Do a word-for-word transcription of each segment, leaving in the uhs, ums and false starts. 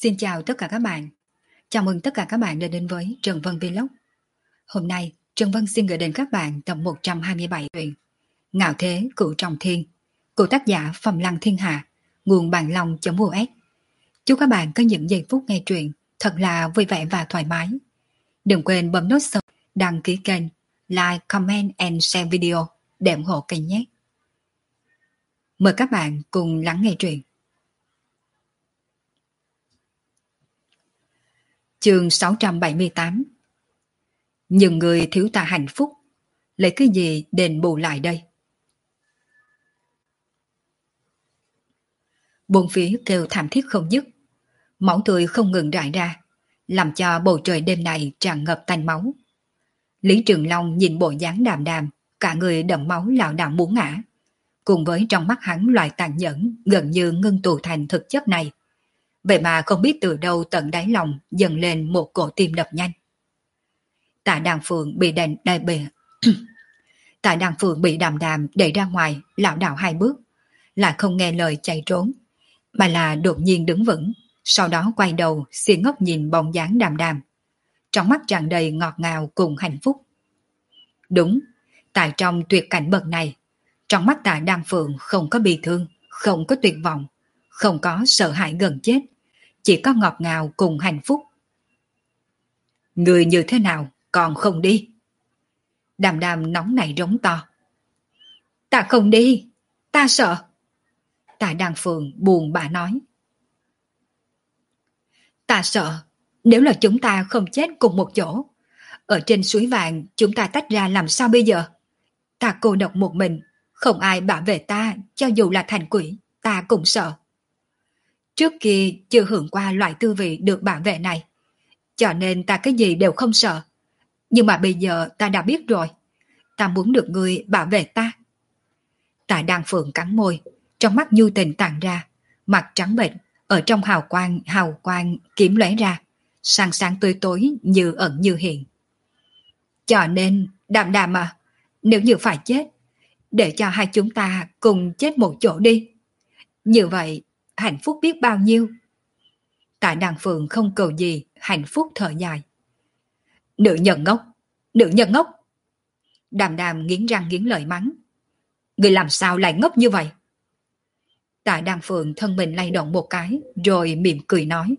Xin chào tất cả các bạn. Chào mừng tất cả các bạn đã đến với Trần Vân Vlog. Hôm nay, Trần Vân xin gửi đến các bạn tập một trăm hai mươi bảy truyện Ngạo Thế Cửu Trọng Thiên của tác giả Phẩm Lăng Thiên Hạ, nguồn bản long.us. Chúc các bạn có những giây phút nghe truyện thật là vui vẻ và thoải mái. Đừng quên bấm nút subscribe, đăng ký kênh, like, comment and share video để ủng hộ kênh nhé. Mời các bạn cùng lắng nghe truyện. Chương sáu trăm bảy mươi tám. Nhưng người thiếu ta hạnh phúc, lấy cái gì đền bù lại đây? Bốn phía kêu thảm thiết không dứt, máu tươi không ngừng rải ra, làm cho bầu trời đêm này tràn ngập tanh máu. Lý Trường Long nhìn bộ dáng đàm đàm, cả người đẫm máu lảo đảo muốn ngã. Cùng với trong mắt hắn loại tàn nhẫn gần như ngưng tụ thành thực chất này, vậy mà không biết từ đâu tận đáy lòng dần lên một cổ tim đập nhanh. Tạ Đàn Phượng bị đèn đai bề. Tạ Đàn Phượng bị đàm đàm đẩy ra ngoài, lảo đảo hai bước, lại không nghe lời chạy trốn, mà là đột nhiên đứng vững, sau đó quay đầu xì ngốc nhìn bóng dáng đàm đàm, trong mắt tràn đầy ngọt ngào cùng hạnh phúc. Đúng, tại trong tuyệt cảnh bậc này, trong mắt Tạ Đàn Phượng không có bi thương, không có tuyệt vọng, không có sợ hãi gần chết, chỉ có ngọt ngào cùng hạnh phúc. Người như thế nào còn không đi? Đàm đàm nóng nảy rống to. Ta không đi, ta sợ. Tạ Đàn Phượng buồn bã nói. Ta sợ, nếu là chúng ta không chết cùng một chỗ, ở trên suối vàng chúng ta tách ra làm sao bây giờ? Ta cô độc một mình, không ai bảo vệ ta, cho dù là thành quỷ, ta cũng sợ. Trước kia chưa hưởng qua loại tư vị được bảo vệ này, cho nên ta cái gì đều không sợ. Nhưng mà bây giờ ta đã biết rồi, ta muốn được người bảo vệ ta. Tạ Đàn Phượng cắn môi, trong mắt nhu tình tàn ra, mặt trắng bệch, ở trong hào quang hào quang kiếm lóe ra, sáng sáng tối tối như ẩn như hiện. Cho nên, Đàm Đàm à, nếu như phải chết, để cho hai chúng ta cùng chết một chỗ đi. Như vậy, hạnh phúc biết bao nhiêu. Tạ Đàn Phượng không cầu gì, hạnh phúc thở dài. Nữ nhân ngốc, nữ nhân ngốc. Đàm đàm nghiến răng nghiến lợi mắng. Người làm sao lại ngốc như vậy? Tạ Đàn Phượng thân mình lay động một cái, rồi mỉm cười nói.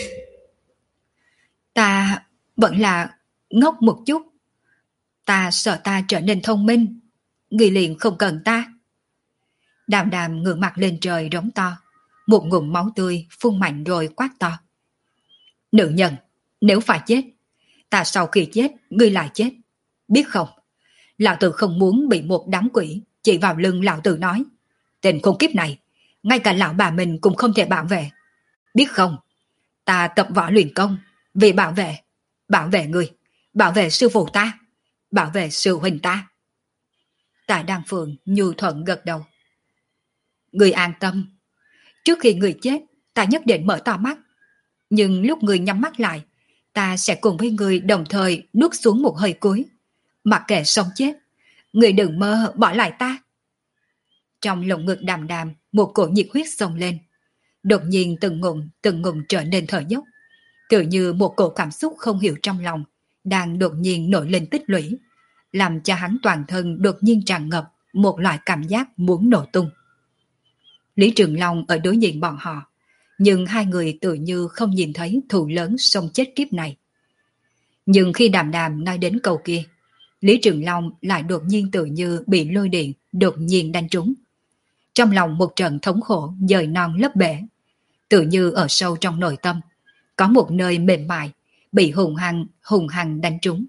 Ta vẫn là ngốc một chút. Ta sợ ta trở nên thông minh, người liền không cần ta. Đàm đàm ngửa mặt lên trời rống to, một ngụm máu tươi phun mạnh rồi quát to. Nữ nhân, nếu phải chết, ta sau khi chết, ngươi lại chết. Biết không, lão tử không muốn bị một đám quỷ chỉ vào lưng lão tử nói. Tên khốn kiếp này, ngay cả lão bà mình cũng không thể bảo vệ. Biết không, ta tập võ luyện công, vì bảo vệ, bảo vệ ngươi, bảo vệ sư phụ ta, bảo vệ sư huynh ta. Tạ Đàn Phượng nhu thuận gật đầu. Ngươi an tâm, trước khi ngươi chết, ta nhất định mở to mắt. Nhưng lúc ngươi nhắm mắt lại, ta sẽ cùng với ngươi đồng thời nuốt xuống một hơi cuối. Mặc kệ sống chết, ngươi đừng mơ bỏ lại ta. Trong lồng ngực đàm đàm, một cổ nhiệt huyết xông lên. Đột nhiên từng ngụm từng ngụm trở nên thở dốc, tự như một cổ cảm xúc không hiểu trong lòng đang đột nhiên nổi lên tích lũy, làm cho hắn toàn thân đột nhiên tràn ngập một loại cảm giác muốn nổ tung. Lý Trường Long ở đối diện bọn họ, nhưng hai người tự như không nhìn thấy thù lớn sông chết kiếp này. Nhưng khi đàm đàm nói đến câu kia, Lý Trường Long lại đột nhiên tự như bị lôi điện đột nhiên đánh trúng. Trong lòng một trận thống khổ dời non lấp bể, tự như ở sâu trong nội tâm, có một nơi mềm mại bị hùng hăng hùng hăng đánh trúng.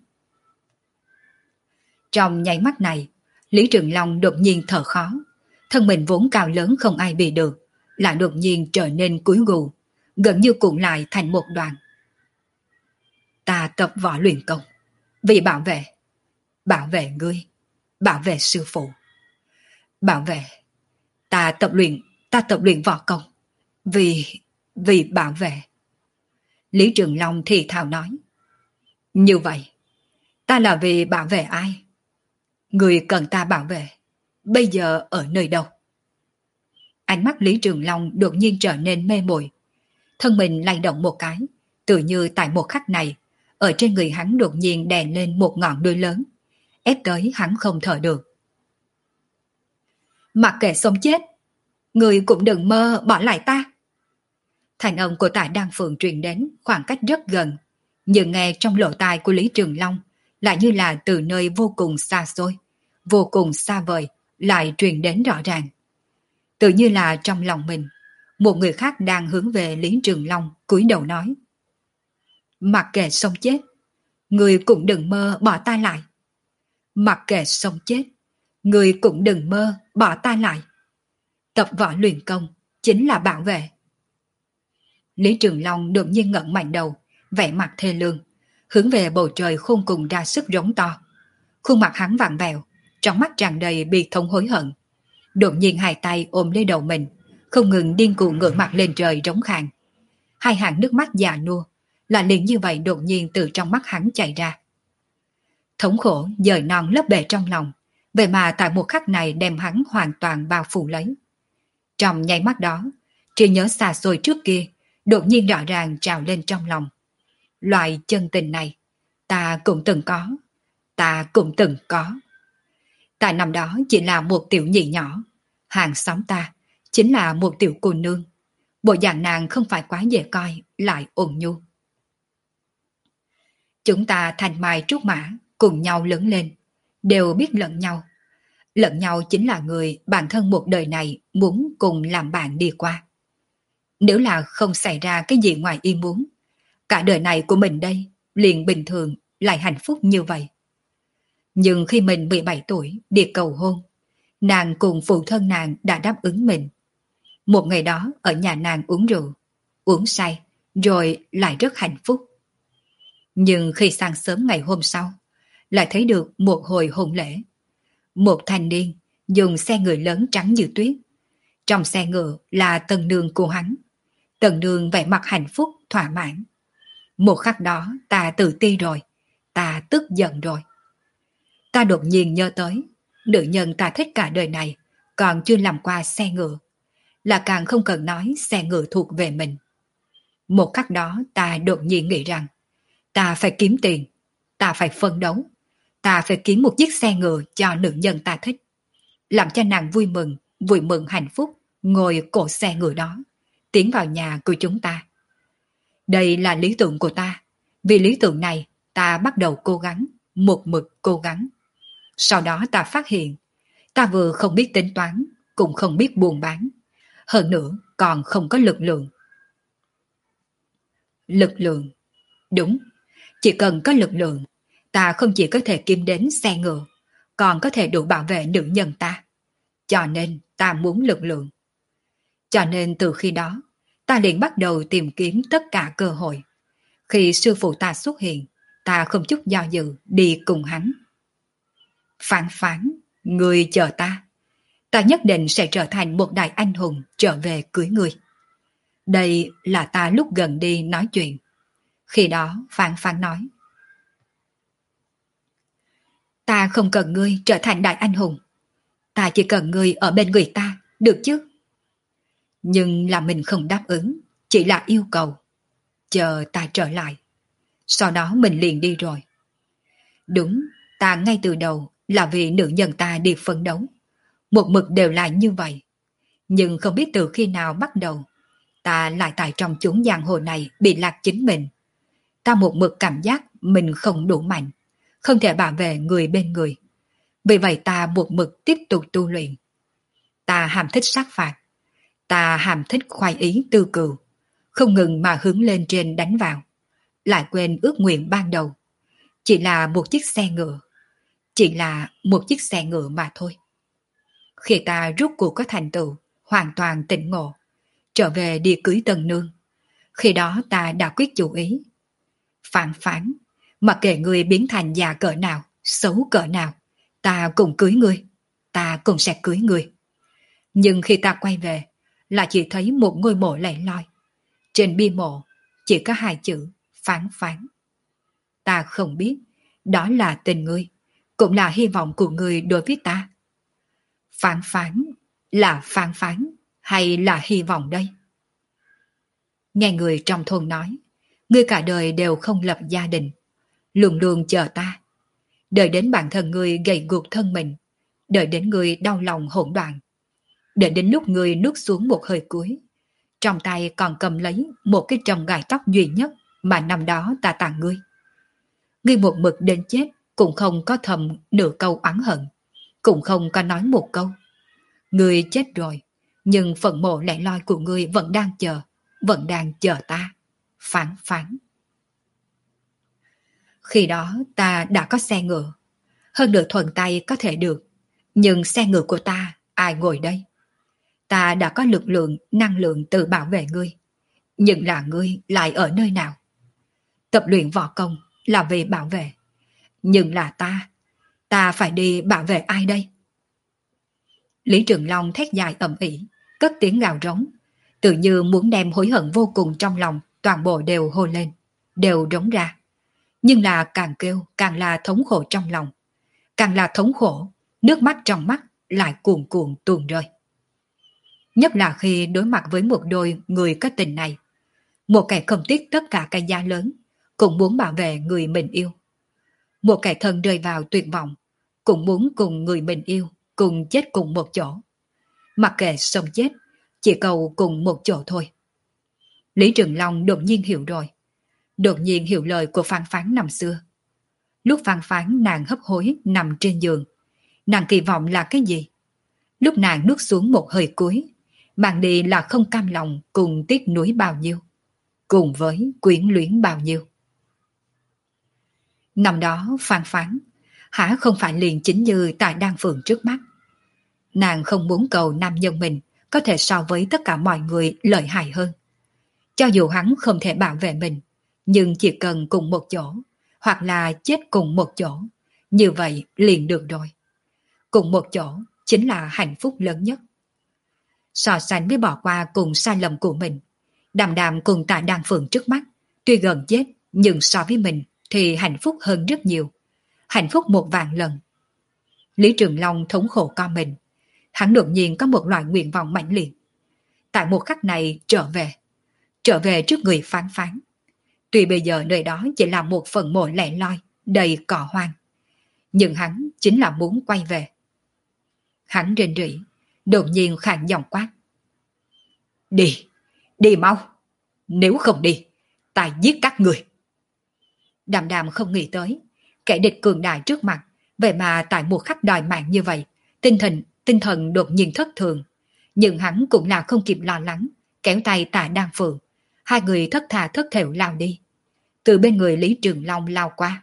Trong nháy mắt này, Lý Trường Long đột nhiên thở khó, thân mình vốn cao lớn không ai bị được, lại đột nhiên trở nên cúi gù, gần như cuộn lại thành một đoàn. Ta tập võ luyện công, vì bảo vệ, bảo vệ ngươi, bảo vệ sư phụ, bảo vệ. Ta tập luyện, ta tập luyện võ công, vì, vì bảo vệ. Lý Trường Long thì thào nói. Như vậy, ta là vì bảo vệ ai? Người cần ta bảo vệ, bây giờ ở nơi đâu? Ánh mắt Lý Trường Long đột nhiên trở nên mê muội. Thân mình lay động một cái, tự như tại một khắc này, ở trên người hắn đột nhiên đè lên một ngọn đuôi lớn, ép tới hắn không thở được. Mặc kệ sống chết, người cũng đừng mơ bỏ lại ta. Thành âm của Tạ Đăng Phượng truyền đến khoảng cách rất gần, nhưng nghe trong lỗ tai của Lý Trường Long lại như là từ nơi vô cùng xa xôi, vô cùng xa vời lại truyền đến rõ ràng. Tự như là trong lòng mình, một người khác đang hướng về Lý Trường Long cúi đầu nói. Mặc kệ sống chết, người cũng đừng mơ bỏ ta lại. Mặc kệ sống chết, người cũng đừng mơ bỏ ta lại. Tập võ luyện công chính là bảo vệ. Lý Trường Long đột nhiên ngẩng mạnh đầu, vẻ mặt thê lương, hướng về bầu trời khôn cùng ra sức rống to. Khuôn mặt hắn vặn vẹo, trong mắt tràn đầy bi thống hối hận. Đột nhiên hai tay ôm lấy đầu mình, không ngừng điên cuồng ngửa mặt lên trời rống khàn. Hai hàng nước mắt già nua, là liền như vậy đột nhiên từ trong mắt hắn chảy ra. Thống khổ dời non lớp bể trong lòng, vậy mà tại một khắc này đem hắn hoàn toàn bao phủ lấy. Trong nháy mắt đó, trí nhớ xa xôi trước kia đột nhiên rõ ràng trào lên trong lòng. Loại chân tình này, ta cũng từng có, ta cũng từng có. Tại năm đó chỉ là một tiểu nhị nhỏ, hàng xóm ta chính là một tiểu cô nương. Bộ dạng nàng không phải quá dễ coi, lại ôn nhu. Chúng ta thành mai trúc mã, cùng nhau lớn lên, đều biết lẫn nhau. Lẫn nhau chính là người bản thân một đời này muốn cùng làm bạn đi qua. Nếu là không xảy ra cái gì ngoài ý muốn, cả đời này của mình đây liền bình thường lại hạnh phúc như vậy. Nhưng khi mình mười bảy tuổi đi cầu hôn, nàng cùng phụ thân nàng đã đáp ứng mình. Một ngày đó ở nhà nàng uống rượu, uống say, rồi lại rất hạnh phúc. Nhưng khi sáng sớm ngày hôm sau, lại thấy được một hồi hôn lễ. Một thanh niên dùng xe ngựa lớn trắng như tuyết. Trong xe ngựa là tần nương của hắn. Tần nương vẻ mặt hạnh phúc, thỏa mãn. Một khắc đó ta tự ti rồi, ta tức giận rồi. Ta đột nhiên nhớ tới, nữ nhân ta thích cả đời này, còn chưa làm qua xe ngựa. Là càng không cần nói xe ngựa thuộc về mình. Một khắc đó ta đột nhiên nghĩ rằng, ta phải kiếm tiền, ta phải phấn đấu, ta phải kiếm một chiếc xe ngựa cho nữ nhân ta thích. Làm cho nàng vui mừng, vui mừng hạnh phúc, ngồi cổ xe ngựa đó, tiến vào nhà của chúng ta. Đây là lý tưởng của ta. Vì lý tưởng này, ta bắt đầu cố gắng, một mực cố gắng. Sau đó ta phát hiện, ta vừa không biết tính toán, cũng không biết buôn bán. Hơn nữa, còn không có lực lượng. Lực lượng. Đúng, chỉ cần có lực lượng, ta không chỉ có thể kiếm đến xe ngựa, còn có thể đủ bảo vệ nữ nhân ta. Cho nên ta muốn lực lượng. Cho nên từ khi đó, ta liền bắt đầu tìm kiếm tất cả cơ hội. Khi sư phụ ta xuất hiện, ta không chút do dự đi cùng hắn. Phán phán, người chờ ta. Ta nhất định sẽ trở thành một đại anh hùng trở về cưới người. Đây là ta lúc gần đi nói chuyện. Khi đó Phán Phán nói, ta không cần ngươi trở thành đại anh hùng. Ta chỉ cần ngươi ở bên người ta, được chứ? Nhưng là mình không đáp ứng, chỉ là yêu cầu. Chờ ta trở lại. Sau đó mình liền đi rồi. Đúng, ta ngay từ đầu là vì nữ nhân ta đi phấn đấu. Một mực đều là như vậy. Nhưng không biết từ khi nào bắt đầu, ta lại tại trong chốn giang hồ này bị lạc chính mình. Ta một mực cảm giác mình không đủ mạnh, không thể bảo vệ người bên người. Vì vậy ta một mực tiếp tục tu luyện. Ta hàm thích sát phạt. Ta hàm thích khoái ý tư cừu, không ngừng mà hướng lên trên đánh vào. Lại quên ước nguyện ban đầu. Chỉ là một chiếc xe ngựa. Chỉ là một chiếc xe ngựa mà thôi. Khi ta rút cuộc có thành tựu, hoàn toàn tỉnh ngộ, trở về đi cưới tân nương. Khi đó ta đã quyết chủ ý. Phán Phán, mặc kệ ngươi biến thành già cỡ nào, xấu cỡ nào, ta cùng cưới ngươi, ta cũng sẽ cưới ngươi. Nhưng khi ta quay về, là chỉ thấy một ngôi mộ lẻ loi. Trên bia mộ chỉ có hai chữ Phán Phán. Ta không biết, đó là tình ngươi, cũng là hy vọng của ngươi đối với ta. Phán Phán là Phán Phán hay là hy vọng đây? Nghe người trong thôn nói, ngươi cả đời đều không lập gia đình, luôn luôn chờ ta. Đợi đến bản thân ngươi gầy guộc thân mình, đợi đến ngươi đau lòng hỗn loạn, đợi đến lúc ngươi nuốt xuống một hơi cuối, trong tay còn cầm lấy một cái trồng gài tóc duy nhất mà năm đó ta tặng ngươi. Ngươi một mực đến chết cũng không có thầm nửa câu oán hận, cũng không có nói một câu. Ngươi chết rồi, nhưng phần mộ lẻ loi của ngươi vẫn đang chờ, vẫn đang chờ ta. Phán phán. Khi đó ta đã có xe ngựa, hơn nữa thuận tay có thể được, nhưng xe ngựa của ta ai ngồi đây? Ta đã có lực lượng, năng lượng tự bảo vệ ngươi, nhưng là ngươi lại ở nơi nào? Tập luyện võ công là vì bảo vệ, nhưng là ta, ta phải đi bảo vệ ai đây? Lý Trường Long thét dài ầm ĩ, cất tiếng gào rống, tự như muốn đem hối hận vô cùng trong lòng toàn bộ đều hô lên, đều rống ra. Nhưng là càng kêu càng là thống khổ trong lòng, càng là thống khổ, nước mắt trong mắt lại cuồn cuộn tuôn rơi. Nhất là khi đối mặt với một đôi người có tình này, một kẻ không tiếc tất cả cái giá lớn, cũng muốn bảo vệ người mình yêu. Một kẻ thân rơi vào tuyệt vọng, cũng muốn cùng người mình yêu, cùng chết cùng một chỗ. Mặc kệ sống chết, chỉ cầu cùng một chỗ thôi. Lý Trường Long đột nhiên hiểu rồi. Đột nhiên hiểu lời của Phan Phán năm xưa. Lúc Phan Phán nàng hấp hối nằm trên giường, nàng kỳ vọng là cái gì? Lúc nàng nuốt xuống một hơi cuối, mang đi là không cam lòng cùng tiếc nuối bao nhiêu, cùng với quyến luyến bao nhiêu. Năm đó Phan Phán hả không phải liền chính như tại Đan Phượng trước mắt. Nàng không muốn cầu nam nhân mình có thể so với tất cả mọi người lợi hại hơn. Cho dù hắn không thể bảo vệ mình, nhưng chỉ cần cùng một chỗ, hoặc là chết cùng một chỗ, như vậy liền được rồi. Cùng một chỗ chính là hạnh phúc lớn nhất. So sánh với bỏ qua cùng sai lầm của mình, Đàm Đàm cùng tại Đan Phượng trước mắt, tuy gần chết, nhưng so với mình thì hạnh phúc hơn rất nhiều. Hạnh phúc một vạn lần. Lý Trường Long thống khổ con mình. Hắn đột nhiên có một loại nguyện vọng mãnh liệt. Tại một khắc này trở về. Trở về trước người Phán Phán. Tuy bây giờ nơi đó chỉ là một phần mộ lẻ loi, đầy cỏ hoang. Nhưng hắn chính là muốn quay về. Hắn rên rỉ, đột nhiên khàn giọng quát. Đi, đi mau. Nếu không đi, ta giết các người. Đàm Đàm không nghĩ tới, kẻ địch cường đại trước mặt, vậy mà tại một khắc đòi mạng như vậy, tinh thần, tinh thần đột nhiên thất thường. Nhưng hắn cũng là không kịp lo lắng, kéo tay Tạ Đan Phượng, hai người thất thà thất thểu lao đi. Từ bên người Lý Trường Long lao qua.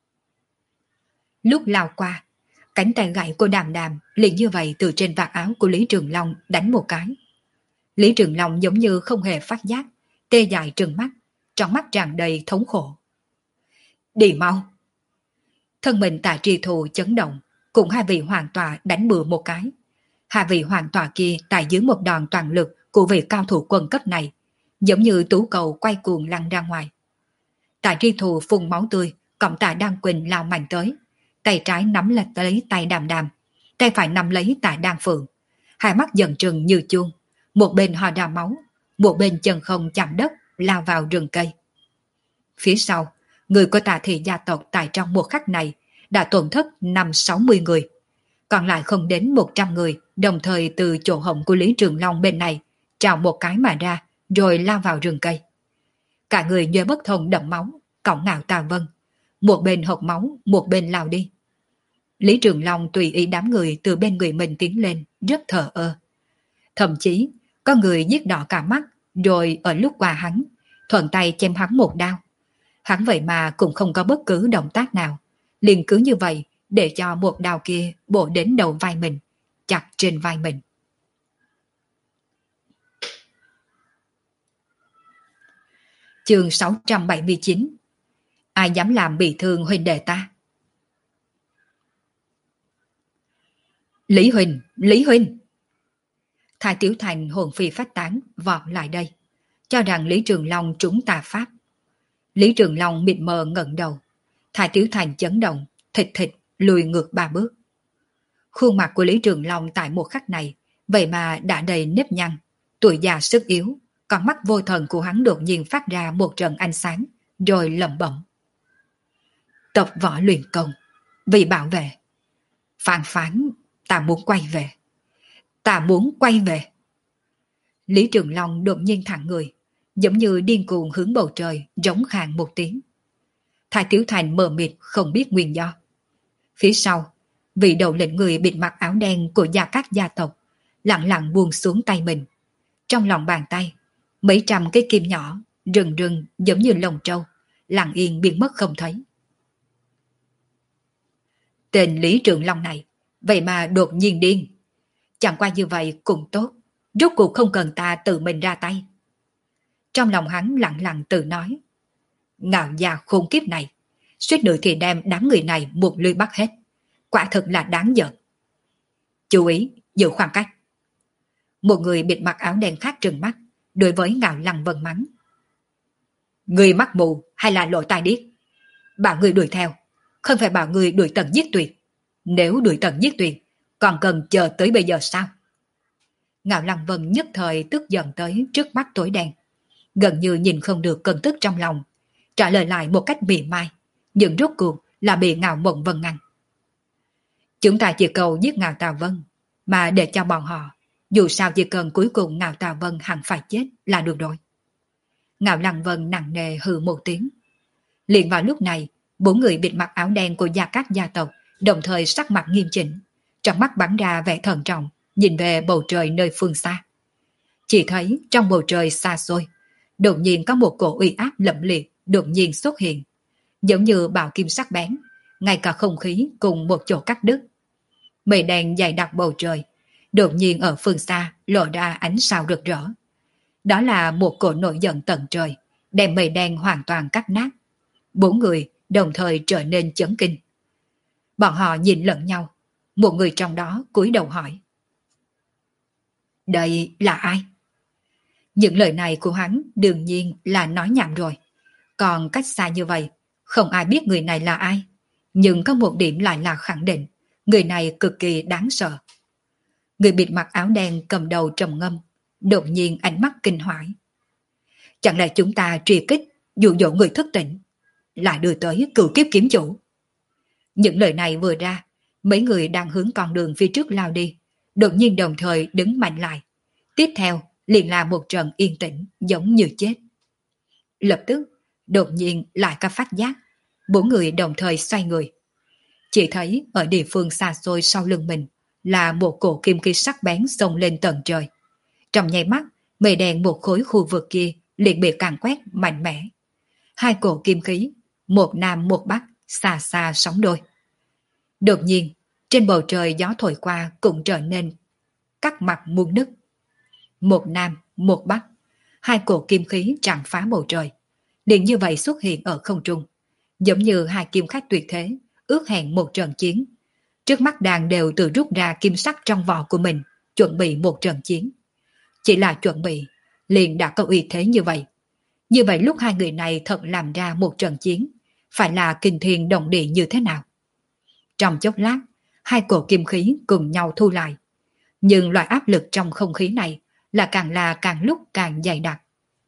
Lúc lao qua, cánh tay gãy của Đàm Đàm liền như vậy từ trên vạt áo của Lý Trường Long đánh một cái. Lý Trường Long giống như không hề phát giác, tê dại trừng mắt, trong mắt tràn đầy thống khổ. Đi mau. Thân mình Tạ Tri Thù chấn động, cùng hai vị hoàng tọa đánh bừa một cái. Hai vị hoàng tọa kia tại dưới một đòn toàn lực của vị cao thủ quân cấp này, giống như tú cầu quay cuồng lăn ra ngoài. Tạ Tri Thù phun máu tươi, cộng Tạ Đan Quỳnh lao mạnh tới, tay trái nắm lấy lấy tay Đàm Đàm, tay phải nắm lấy Tạ Đan Phượng, hai mắt dần trừng như chuông, một bên ho ra máu, một bên chân không chạm đất lao vào rừng cây. Phía sau, người của Tạ thị gia tộc tại trong một khắc này đã tổn thất năm sáu mươi người, còn lại không đến một trăm người đồng thời từ chỗ hổng của Lý Trường Long bên này trào một cái mà ra, rồi lao vào rừng cây. Cả người nhớ bất thông đẫm máu, cõng ngạo Tào Vân, một bên hộc máu, một bên lao đi. Lý Trường Long tùy ý đám người từ bên người mình tiến lên, rất thờ ơ. Thậm chí, có người giết đỏ cả mắt, rồi ở lúc qua hắn, thuận tay chém hắn một đao. Hắn vậy mà cũng không có bất cứ động tác nào, liền cứ như vậy để cho một đao kia bổ đến đầu vai mình, chặt trên vai mình. Chương sáu trăm bảy mươi chín. Ai dám làm bị thương huynh đệ ta? Lý Huỳnh, Lý Huỳnh! Thái Tiểu Thành hồn phi phách tán vọt lại đây, cho rằng Lý Trường Long trúng tà pháp. Lý Trường Long mịt mờ ngẩng đầu, Thái Tiểu Thành chấn động, thịt thịt lùi ngược ba bước. Khuôn mặt của Lý Trường Long tại một khắc này vậy mà đã đầy nếp nhăn, tuổi già sức yếu, Con mắt vô thần của hắn đột nhiên phát ra một trận ánh sáng, rồi lẩm bẩm. Tập võ luyện công, vì bảo vệ. Phán phán, ta muốn quay về. Ta muốn quay về. Lý Trường Long đột nhiên thẳng người, giống như điên cuồng hướng bầu trời, rống khàn một tiếng. Thái Tiểu Thành mờ mịt không biết nguyên do. Phía sau, vị đầu lĩnh người bịt mặt áo đen của gia các gia tộc lặng lặng buông xuống tay mình. Trong lòng bàn tay, mấy trăm cái kim nhỏ rừng rừng giống như lồng trâu, lặng yên biến mất không thấy. Tên Lý Trường Long này, vậy mà đột nhiên điên. Chẳng qua như vậy cũng tốt, rốt cuộc không cần ta tự mình ra tay. Trong lòng hắn lặng lặng tự nói. Ngạo già khôn kiếp này, suýt nữa thì đem đám người này một lưới bắt hết. Quả thật là đáng giận. Chú ý, giữ khoảng cách. Một người bịt mặt áo đen khác trừng mắt, đối với Ngạo Lăng Vân mắng. Người mắt mù hay là lộ tai điếc? Bảo người đuổi theo, không phải bảo người đuổi tận giết tuyệt. Nếu đuổi tận giết tuyệt, còn cần chờ tới bây giờ sao? Ngạo Lăng Vân nhất thời tức giận tới trước mắt tối đen, gần như nhìn không được cơn tức trong lòng, trả lời lại một cách mỉa mai, nhưng rốt cuộc là bị Ngạo Mộng Vân ngăn. Chúng ta chỉ cầu giết Ngạo Tào Vân, mà để cho bọn họ, dù sao chỉ cần cuối cùng Ngạo Tào Vân hẳn phải chết là được rồi. Ngạo Lăng Vân nặng nề hừ một tiếng. Liền vào lúc này, bốn người bịt mặt áo đen của gia các gia tộc đồng thời sắc mặt nghiêm chỉnh, trong mắt bắn ra vẻ thận trọng, nhìn về bầu trời nơi phương xa. Chỉ thấy trong bầu trời xa xôi, đột nhiên có một cổ uy áp lẫm liệt đột nhiên xuất hiện, giống như bạo kim sắc bén, ngay cả không khí cùng một chỗ cắt đứt. Mây đen dày đặc bầu trời, đột nhiên ở phương xa lộ ra ánh sao rực rỡ. Đó là một cổ nổi giận tận trời, đem mây đen hoàn toàn cắt nát. Bốn người đồng thời trở nên chấn kinh. Bọn họ nhìn lẫn nhau, một người trong đó cúi đầu hỏi. Đây là ai? Những lời này của hắn đương nhiên là nói nhảm rồi. Còn cách xa như vậy, không ai biết người này là ai. Nhưng có một điểm lại là khẳng định, người này cực kỳ đáng sợ. Người bịt mặt áo đen cầm đầu trầm ngâm, đột nhiên ánh mắt kinh hoảng. Chẳng lẽ chúng ta truy kích, dụ dỗ người thức tỉnh, lại đưa tới cửu kiếp kiếm chủ? Những lời này vừa ra, mấy người đang hướng con đường phía trước lao đi, đột nhiên đồng thời đứng mạnh lại. Tiếp theo liền là một trận yên tĩnh giống như chết. Lập tức, đột nhiên lại có phát giác, bốn người đồng thời xoay người. Chỉ thấy ở địa phương xa xôi sau lưng mình là một cổ kim khí sắc bén xông lên tận trời. Trong nháy mắt, mây đen một khối khu vực kia liền bị càn quét mạnh mẽ. Hai cổ kim khí, một nam một bắc, xa xa sóng đôi. Đột nhiên, trên bầu trời gió thổi qua cũng trở nên cắt mặt muôn nứt. Một nam, một bắc, hai cổ kim khí tràn phá bầu trời, liền như vậy xuất hiện ở không trung, giống như hai kim khách tuyệt thế, ước hẹn một trận chiến. Trước mắt đàn đều tự rút ra kim sắc trong vỏ của mình, chuẩn bị một trận chiến. Chỉ là chuẩn bị, liền đã có uy thế như vậy. Như vậy lúc hai người này thật làm ra một trận chiến, phải là kinh thiên động địa như thế nào? Trong chốc lát, hai cổ kim khí cùng nhau thu lại. Nhưng loại áp lực trong không khí này là càng là càng lúc càng dày đặc.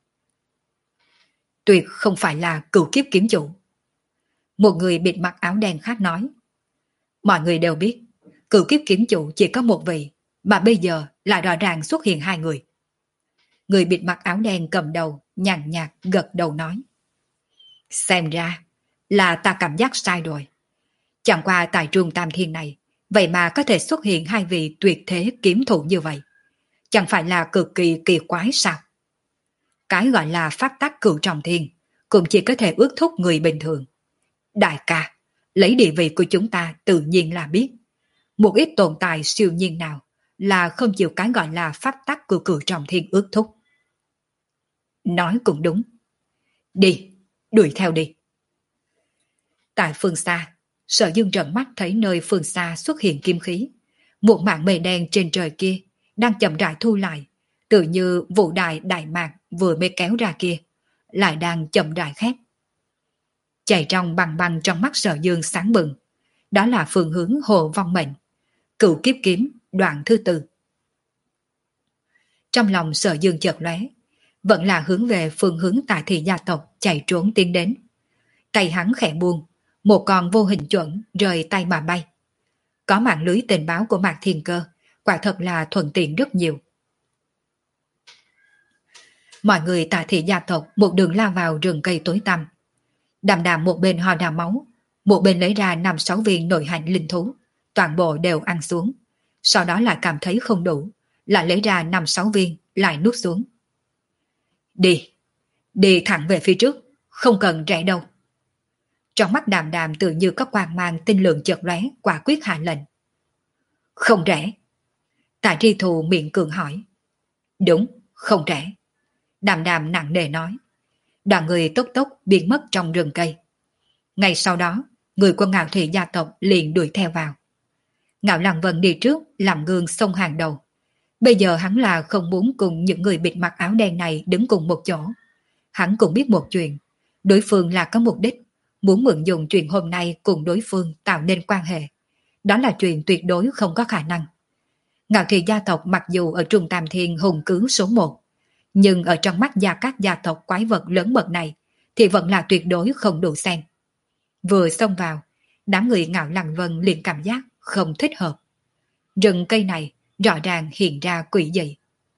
Tuyệt không phải là cửu kiếp kiếm chủ. Một người bịt mặt áo đen khác nói. Mọi người đều biết, cửu kiếp kiếm chủ chỉ có một vị, mà bây giờ lại rõ ràng xuất hiện hai người. Người bịt mặt áo đen cầm đầu, nhàn nhạt gật đầu nói. Xem ra là ta cảm giác sai rồi. Chẳng qua tại trường Tam Thiên này, vậy mà có thể xuất hiện hai vị tuyệt thế kiếm thủ như vậy. Chẳng phải là cực kỳ kỳ quái sao? Cái gọi là pháp tắc cửu trọng thiên cũng chỉ có thể ước thúc người bình thường. Đại ca, lấy địa vị của chúng ta tự nhiên là biết. Một ít tồn tại siêu nhiên nào là không chịu cái gọi là pháp tắc của cửu trọng thiên ước thúc. Nói cũng đúng. Đi, đuổi theo đi. Tại phương xa, Sở Dương trợn mắt thấy nơi phương xa xuất hiện kim khí. Một mảng mây đen trên trời kia đang chậm rãi thu lại, tự như vụ đại đại mạc vừa mới kéo ra kia, lại đang chậm rãi khép. Chạy trong bằng bằng trong mắt Sở Dương sáng bừng. Đó là phương hướng Hồ Vong Mệnh, cửu kiếp kiếm đoạn thứ tư. Trong lòng Sở Dương chợt lóe, vẫn là hướng về phương hướng Tà Thị gia tộc chạy trốn tiến đến. Tay hắn khẽ buông, một con vô hình chuẩn rời tay mà bay. Có mạng lưới tình báo của Mạc Thiên Cơ, quả thật là thuận tiện rất nhiều. Mọi người Tà Thị gia tộc một đường lao vào rừng cây tối tăm. Đàm Đàm một bên ho đào máu, một bên lấy ra năm sáu viên nội hạnh linh thú, toàn bộ đều ăn xuống. Sau đó lại cảm thấy không đủ, lại lấy ra năm sáu viên, lại nuốt xuống. Đi, đi thẳng về phía trước, không cần rẽ đâu. Trong mắt Đàm Đàm tự như có quang mang tinh lượng chợt lóe, quả quyết hạ lệnh. Không rẽ. Tạ Tri Thù miệng cường hỏi. Đúng, không rẽ. Đàm Đàm nặng nề nói. Đoàn người tốc tốc biến mất trong rừng cây. Ngay sau đó, người của Ngạo Thị gia tộc liền đuổi theo vào. Ngạo Lăng Vân đi trước làm gương xông hàng đầu. Bây giờ hắn là không muốn cùng những người bịt mặt áo đen này đứng cùng một chỗ. Hắn cũng biết một chuyện, đối phương là có mục đích, muốn mượn dùng chuyện hôm nay cùng đối phương tạo nên quan hệ. Đó là chuyện tuyệt đối không có khả năng. Ngạo Thị gia tộc mặc dù ở Trung Tam Thiên hùng cứ số một, nhưng ở trong mắt gia các gia tộc quái vật lớn bậc này thì vẫn là tuyệt đối không đủ xem. Vừa xông vào, đám người Ngạo Lăng Vân liền cảm giác không thích hợp. Rừng cây này rõ ràng hiện ra quỷ dị.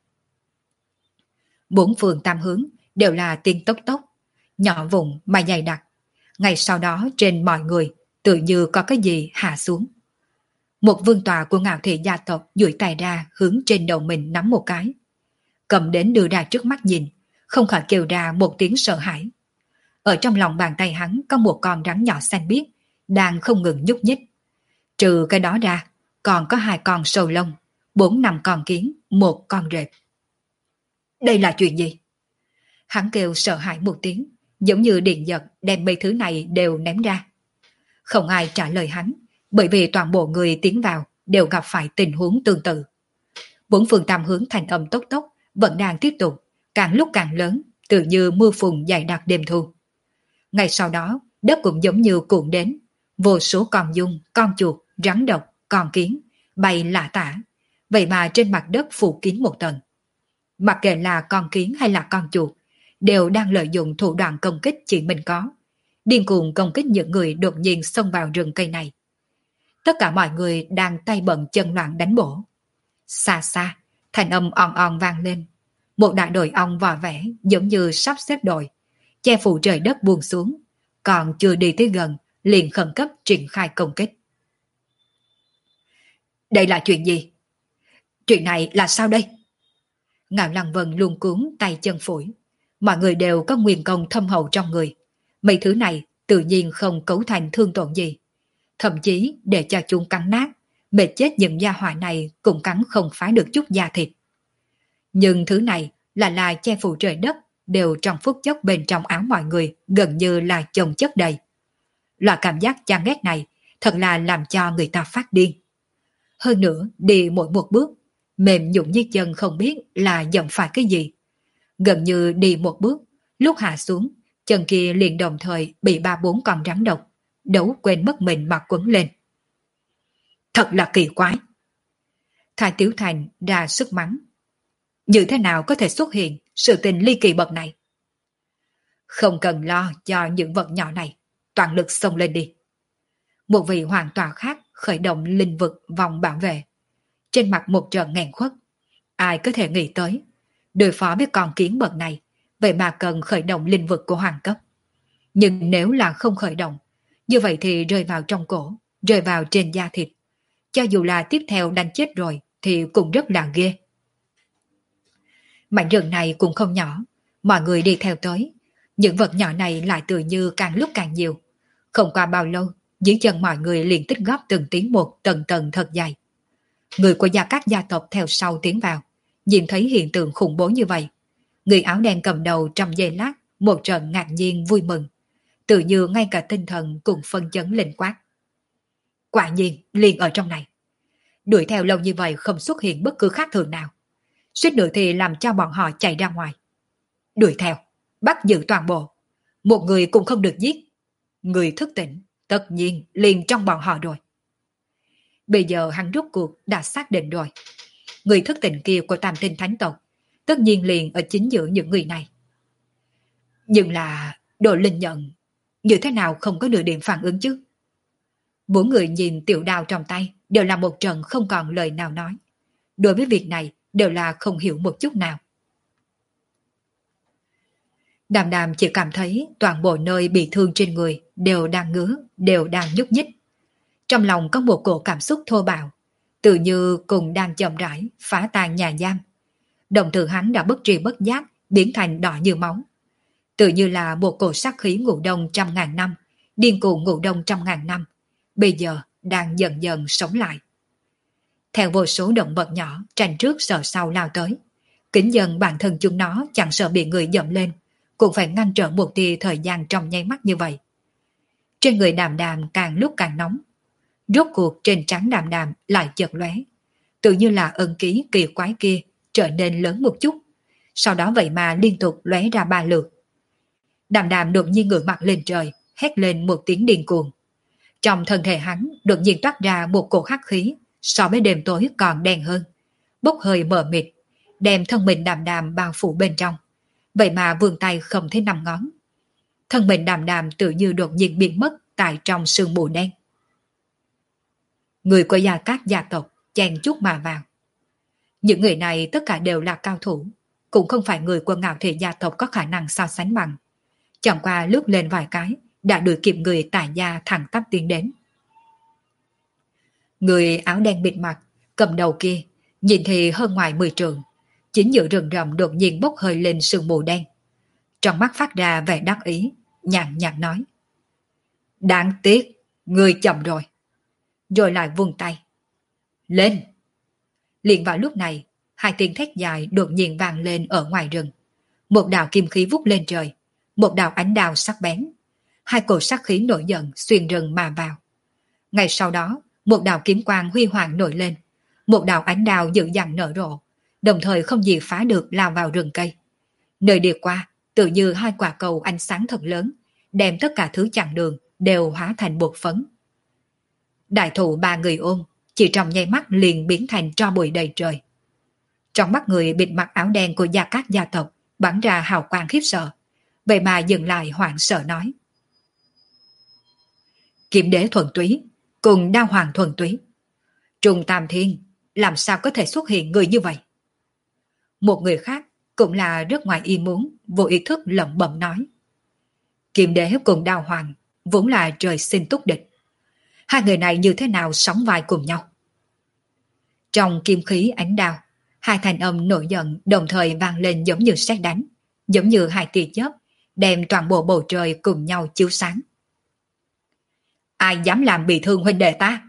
Bốn phương tam hướng đều là tiên tốc tốc, nhỏ vùng mà dày đặc. Ngay sau đó trên mọi người tự như có cái gì hạ xuống. Một vương tọa của Ngạo Thị gia tộc duỗi tay ra hướng trên đầu mình nắm một cái. Cầm đến đưa ra trước mắt nhìn, không khỏi kêu ra một tiếng sợ hãi. Ở trong lòng bàn tay hắn có một con rắn nhỏ xanh biếc, đang không ngừng nhúc nhích. Trừ cái đó ra, còn có hai con sầu lông, bốn năm con kiến, một con rệp. Đây là chuyện gì? Hắn kêu sợ hãi một tiếng, giống như điện giật đem mấy thứ này đều ném ra. Không ai trả lời hắn, bởi vì toàn bộ người tiến vào đều gặp phải tình huống tương tự. Bốn phương tam hướng thành âm tốc tốc vẫn đang tiếp tục, càng lúc càng lớn, tự như mưa phùn dày đặc đêm thu. Ngay sau đó, đất cũng giống như cuộn đến, vô số con giun, con chuột, rắn độc, con kiến, bay lả tả, vậy mà trên mặt đất phủ kín một tầng. Mặc kệ là con kiến hay là con chuột, đều đang lợi dụng thủ đoạn công kích chỉ mình có, điên cuồng công kích những người đột nhiên xông vào rừng cây này. Tất cả mọi người đang tay bận chân loạn đánh bổ. Xa xa, thanh âm òn òn vang lên. Một đại đội ong vò vẽ giống như sắp xếp đội, che phủ trời đất buông xuống, còn chưa đi tới gần, liền khẩn cấp triển khai công kích. Đây là chuyện gì? Chuyện này là sao đây? Ngạo Lăng Vân luôn cuốn tay chân phủi. Mọi người đều có nguyên công thâm hậu trong người. Mấy thứ này tự nhiên không cấu thành thương tổn gì. Thậm chí để cho chúng cắn nát, mệt chết những gia hỏa này cũng cắn không phá được chút da thịt. Nhưng thứ này là là che phủ trời đất, đều trong phút chốc bên trong áo mọi người gần như là chồng chất đầy. Loại cảm giác chán ghét này thật là làm cho người ta phát điên. Hơn nữa, đi mỗi một bước, mềm nhũn như chân không biết là dậm phải cái gì. Gần như đi một bước, lúc hạ xuống, chân kia liền đồng thời bị ba bốn con rắn độc, đấu quên mất mình mà quấn lên. Thật là kỳ quái. Thái Tiểu Thành ra sức mắng. Như thế nào có thể xuất hiện sự tình ly kỳ bậc này? Không cần lo cho những vật nhỏ này, toàn lực xông lên đi. Một vị hoàn toàn khác khởi động linh vực vòng bảo vệ. Trên mặt một trận nghẹn khuất. Ai có thể nghĩ tới, đối phó với con kiến bậc này, vậy mà cần khởi động linh vực của hoàng cấp. Nhưng nếu là không khởi động, như vậy thì rơi vào trong cổ, rơi vào trên da thịt. Cho dù là tiếp theo đánh chết rồi, thì cũng rất là ghê. Mảnh rừng này cũng không nhỏ, mọi người đi theo tới. Những vật nhỏ này lại tự như càng lúc càng nhiều. Không qua bao lâu, dưới chân mọi người liền tích góp từng tiếng một tầng tầng thật dài. Người của gia các gia tộc theo sau tiến vào, nhìn thấy hiện tượng khủng bố như vậy. Người áo đen cầm đầu trong giây lát, một trận ngạc nhiên vui mừng. Tự như ngay cả tinh thần cũng phân chấn lên quát. Quả nhiên, liền ở trong này. Đuổi theo lâu như vậy không xuất hiện bất cứ khác thường nào. Suýt nữa thì làm cho bọn họ chạy ra ngoài. Đuổi theo, bắt giữ toàn bộ. Một người cũng không được giết. Người thức tỉnh, tất nhiên liền trong bọn họ rồi. Bây giờ hắn rốt cuộc đã xác định rồi. Người thức tỉnh kia của Tam Tinh Thánh tộc tất nhiên liền ở chính giữa những người này. Nhưng là Đồ Linh nhận, như thế nào không có nửa điểm phản ứng chứ? Bốn người nhìn tiểu đao trong tay đều là một trận không còn lời nào nói. Đối với việc này đều là không hiểu một chút nào. Đàm Đàm chỉ cảm thấy toàn bộ nơi bị thương trên người đều đang ngứa, đều đang nhúc nhích. Trong lòng có một cổ cảm xúc thô bạo, tự như cùng đang chậm rãi phá tan nhà giam. Đồng tử hắn đã bất tri bất giác biến thành đỏ như máu. Tự như là một cổ sát khí ngủ đông trăm ngàn năm, điên cuồng ngủ đông trăm ngàn năm, bây giờ đang dần dần sống lại. Theo vô số động vật nhỏ tranh trước sợ sau lao tới, kính dần bản thân chúng nó chẳng sợ bị người dậm lên, cũng phải ngăn trở một tia thời gian trong nháy mắt như vậy. Trên người Đàm Đàm càng lúc càng nóng, rốt cuộc trên trán Đàm Đàm lại chợt lóe, tự như là ân ký kỳ quái kia trở nên lớn một chút, sau đó vậy mà liên tục lóe ra ba lượt. Đàm Đàm đột nhiên ngửa mặt lên trời, hét lên một tiếng điên cuồng. Trong thân thể hắn đột nhiên toát ra một cổ hắc khí, so với đêm tối còn đen hơn, bốc hơi mờ mịt, đem thân mình Đàm Đàm bao phủ bên trong. Vậy mà vươn tay không thấy năm ngón. Thân mình Đàm Đàm tự như đột nhiên biến mất tại trong sương mù đen. Người của Gia Cát gia tộc chen chúc mà vào. Những người này tất cả đều là cao thủ, cũng không phải người của Ngạo Thị gia tộc có khả năng so sánh bằng. Chẳng qua lướt lên vài cái đã đuổi kịp người tại gia thẳng tắp tiến đến. Người áo đen bịt mặt cầm đầu kia nhìn thì hơn ngoài mười trượng, chính giữa rừng rậm đột nhiên bốc hơi lên sương mù đen. Trong mắt phát ra vẻ đắc ý, nhàn nhạt nói: đáng tiếc, người chậm rồi. Rồi lại vung tay: lên. Liền vào lúc này, hai tiếng thét dài đột nhiên vang lên ở ngoài rừng. Một đạo kim khí vút lên trời, một đạo ánh đao sắc bén. Hai cổ sát khí nổi giận xuyên rừng mà vào. Ngay sau đó, một đạo kiếm quang huy hoàng nổi lên, một đạo ánh đao dữ dằn nở rộ, đồng thời không gì phá được lao vào rừng cây. Nơi đi qua, tự như hai quả cầu ánh sáng thật lớn, đem tất cả thứ chặn đường đều hóa thành bột phấn. Đại thụ ba người ôm, chỉ trong nháy mắt liền biến thành tro bụi đầy trời. Trong mắt người bịt mặt áo đen của Gia Cát gia tộc bắn ra hào quang khiếp sợ, vậy mà dừng lại hoảng sợ nói: Kiếm đế thuần túy cùng đao hoàng thuần túy, Trùng Tam Thiên làm sao có thể xuất hiện người như vậy? Một người khác cũng là rất ngoài ý muốn, vô ý thức lẩm bẩm nói: Kiếm đế cùng đao hoàng vốn là trời sinh túc địch, hai người này như thế nào sóng vai cùng nhau? Trong kim khí ánh đao, hai thanh âm nổi giận đồng thời vang lên giống như sét đánh, giống như hai tia chớp đem toàn bộ bầu trời cùng nhau chiếu sáng. Ai dám làm bị thương huynh đệ ta?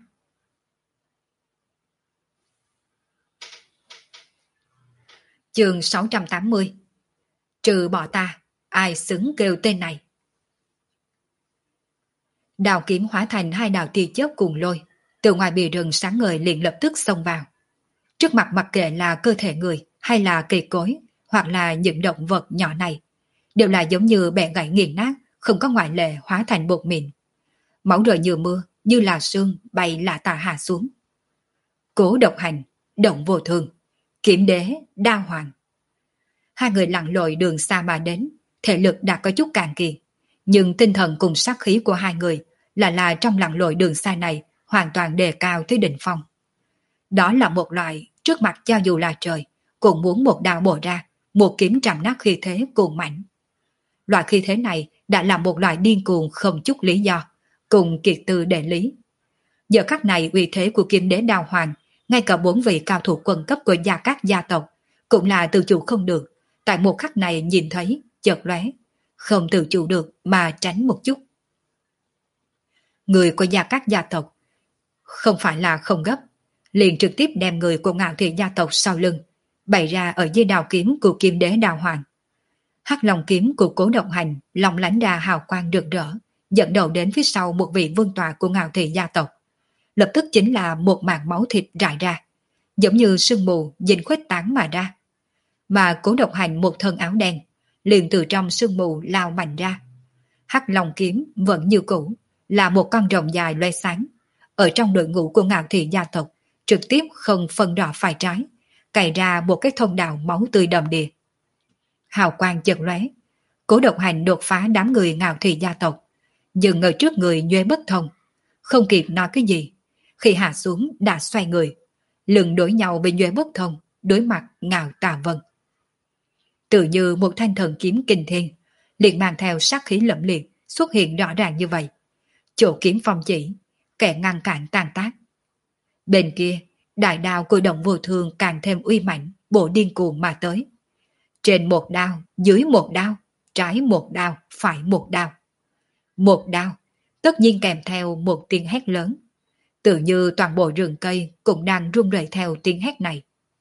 Chương sáu trăm tám mươi. Trừ bỏ ta, ai xứng kêu tên này? Đào kiếm hóa thành hai đạo tia chớp cùng lôi, từ ngoài bìa rừng sáng ngời liền lập tức xông vào. Trước mặt mặc kệ là cơ thể người hay là cây cối hoặc là những động vật nhỏ này, đều là giống như bẻ gãy nghiền nát, không có ngoại lệ hóa thành bột mịn. Máu rơi như mưa, như là sương bay lả tả hạ xuống. Cố Độc Hành, Động Vô Thường, Kiếm Đế, Đao Hoàng. Hai người lặn lội đường xa mà đến, thể lực đã có chút cạn kiệt, nhưng tinh thần cùng sát khí của hai người là là trong lặn lội đường xa này hoàn toàn đề cao tới đỉnh phong. Đó là một loại trước mặt cho dù là trời cũng muốn một đao bổ ra, một kiếm trảm nát khí thế cuồng mãnh. Loại khí thế này đã là một loại điên cuồng không chút lý do, cùng kiệt tư đệ lý. Giờ khắc này uy thế của Kiếm Đế Đao Hoàng, ngay cả bốn vị cao thủ quân cấp của Gia Cát gia tộc cũng là tự chủ không được, tại một khắc này nhìn thấy chợt lóe, không tự chủ được mà tránh một chút. Người của Gia Cát gia tộc không phải là không gấp, liền trực tiếp đem người của Ngạo Thị gia tộc sau lưng bày ra ở dưới đao kiếm của Kiếm Đế Đao Hoàng. Hắc Long kiếm của Cố Độc Hành long lánh ra hào quang rực rỡ, dẫn đầu đến phía sau một vị vương tọa của Ngạo Thị gia tộc. Lập tức chính là một mảng máu thịt rải ra, giống như sương mù dính khuếch tán mà ra. Mà Cố Độc Hành một thân áo đen, liền từ trong sương mù lao mạnh ra. Hắc Long kiếm vẫn như cũ, là một con rồng dài loe sáng, ở trong đội ngũ của Ngạo Thị gia tộc trực tiếp không phân rõ phải trái, cày ra một cái thông đạo máu tươi đầm đìa. Hào quang chợt lóe, Cố Độc Hành đột phá đám người Ngạo Thị gia tộc, dừng ở trước người Nhuế Bất Thông, không kịp nói cái gì, khi hạ xuống đã xoay người, lưng đối nhau với Nhuế Bất Thông, đối mặt Ngạo Tà Vân. Tự như một thanh thần kiếm kinh thiên, liền mang theo sát khí lẫm liệt xuất hiện rõ ràng như vậy. Chỗ kiếm phong chỉ, kẻ ngăn cản tàn tác. Bên kia, đại đao của Động Vô Thương càng thêm uy mạnh, bổ điên cuồng mà tới. Trên một đao, dưới một đao, trái một đao, phải một đao. Một đao, tất nhiên kèm theo một tiếng hét lớn. Tự như toàn bộ rừng cây cũng đang rung rẩy theo tiếng hét này.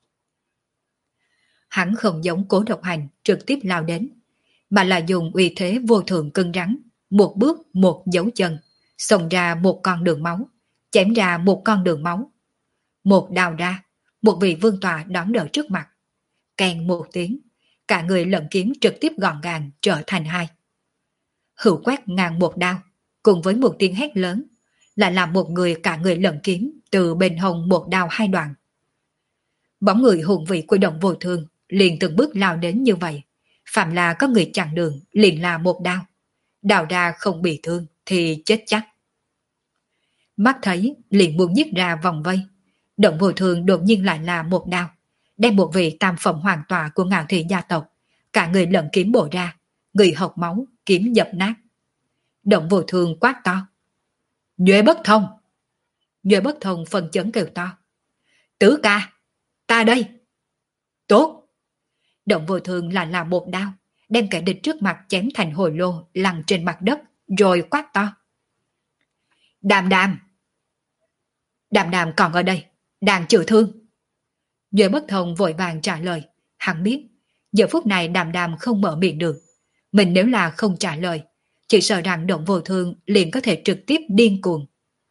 Hắn không giống Cố Độc Hành trực tiếp lao đến, mà là dùng uy thế vô thượng cứng rắn, một bước một dấu chân, xông ra một con đường máu, chém ra một con đường máu. Một đào ra, một vị vương tọa đón đỡ trước mặt. Kèn một tiếng, cả người lẫn kiếm trực tiếp gọn gàng trở thành hai. Hữu quét ngang một đao, cùng với một tiếng hét lớn, là làm một người cả người lẫn kiếm từ bên hông một đao hai đoạn. Bóng người hùng vị của Động Vô Thương liền từng bước lao đến như vậy. Phạm là có người chặn đường liền là một đao. Đào ra không bị thương thì chết chắc. Mắt thấy liền muốn giết ra vòng vây. Động Vô Thương đột nhiên lại là một đao, đem một vị tam phẩm hoàng tọa của Ngạo Thị gia tộc, cả người lẫn kiếm bổ ra, người hộc máu, kiếm dập nát. Động Vô Thương quát to: Nhuế Bất Thông! Nhuế Bất Thông phần chấn kêu to: Tứ ca, ta đây! Tốt! Động Vô Thương lại là một đao, đem kẻ địch trước mặt chém thành hồi lô lăn trên mặt đất, rồi quát to: Đàm Đàm! Đàm Đàm còn ở đây, đang chữa thương. Nhuế Bất Thông vội vàng trả lời, hắn biết giờ phút này Đàm Đàm không mở miệng được, mình nếu là không trả lời, chỉ sợ rằng Động Vô Thương liền có thể trực tiếp điên cuồng.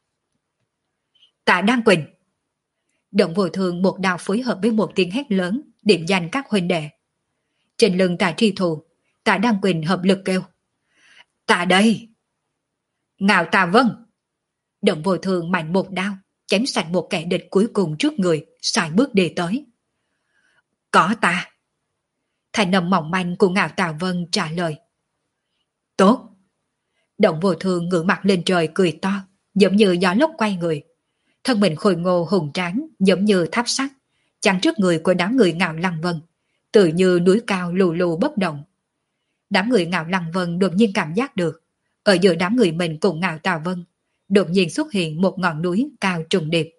Tạ Đăng Quỳnh! Động Vô Thương một đao phối hợp với một tiếng hét lớn, điểm danh các huynh đệ. Trên lưng Tạ Tri Thù, Tạ Đăng Quỳnh hợp lực kêu: Ta đây! Ngạo Tà Vân! Động Vô Thương mạnh một đao, chém sạch một kẻ địch cuối cùng trước người, sải bước đi tới. Có ta! Thành âm mỏng manh của Ngạo Tà Vân trả lời. Tốt! Động Vô Thương ngửa mặt lên trời cười to, giống như gió lốc quay người. Thân mình khôi ngô hùng tráng, giống như tháp sắt, chắn trước người của đám người Ngạo Lăng Vân, tự như núi cao lù lù bất động. Đám người Ngạo Lăng Vân đột nhiên cảm giác được, ở giữa đám người mình cùng Ngạo Tà Vân, đột nhiên xuất hiện một ngọn núi cao trùng điệp.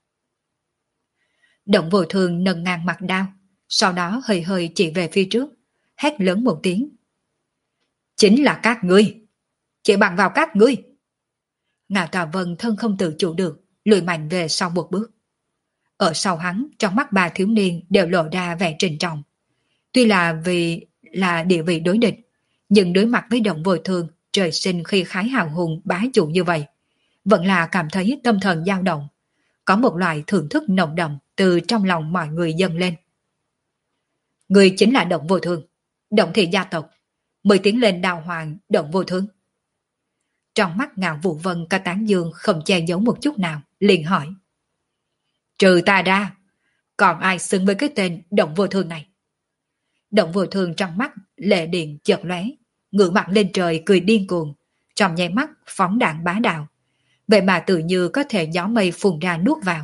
Động Vô Thương nâng ngang mặt đao, sau đó hơi hơi chỉ về phía trước, hét lớn một tiếng. Chính là các ngươi! Chỉ bằng vào các ngươi! Ngạo Tà Vân thân không tự chủ được, lùi mạnh về sau một bước. Ở sau hắn, trong mắt ba thiếu niên đều lộ ra vẻ trịnh trọng. Tuy là vì là địa vị đối địch, nhưng đối mặt với Động Vô Thương trời sinh khi khái hào hùng bá chủ như vậy, vẫn là cảm thấy tâm thần dao động, có một loại thưởng thức nồng đậm từ trong lòng mọi người dâng lên. Người chính là Động Vô Thương, Động Thị gia tộc, mới tiến lên đào hoàng Động Vô Thương. Trong mắt Ngạo Vũ Vân có tán dương không che giấu một chút nào, liền hỏi. Trừ ta ra, còn ai xứng với cái tên Động Vô Thương này? Động Vô Thương trong mắt lệ điện chợt lóe, ngửa mặt lên trời cười điên cuồng, trong nháy mắt phóng đạn bá đạo, vậy mà tự như có thể gió mây phun ra nuốt vào.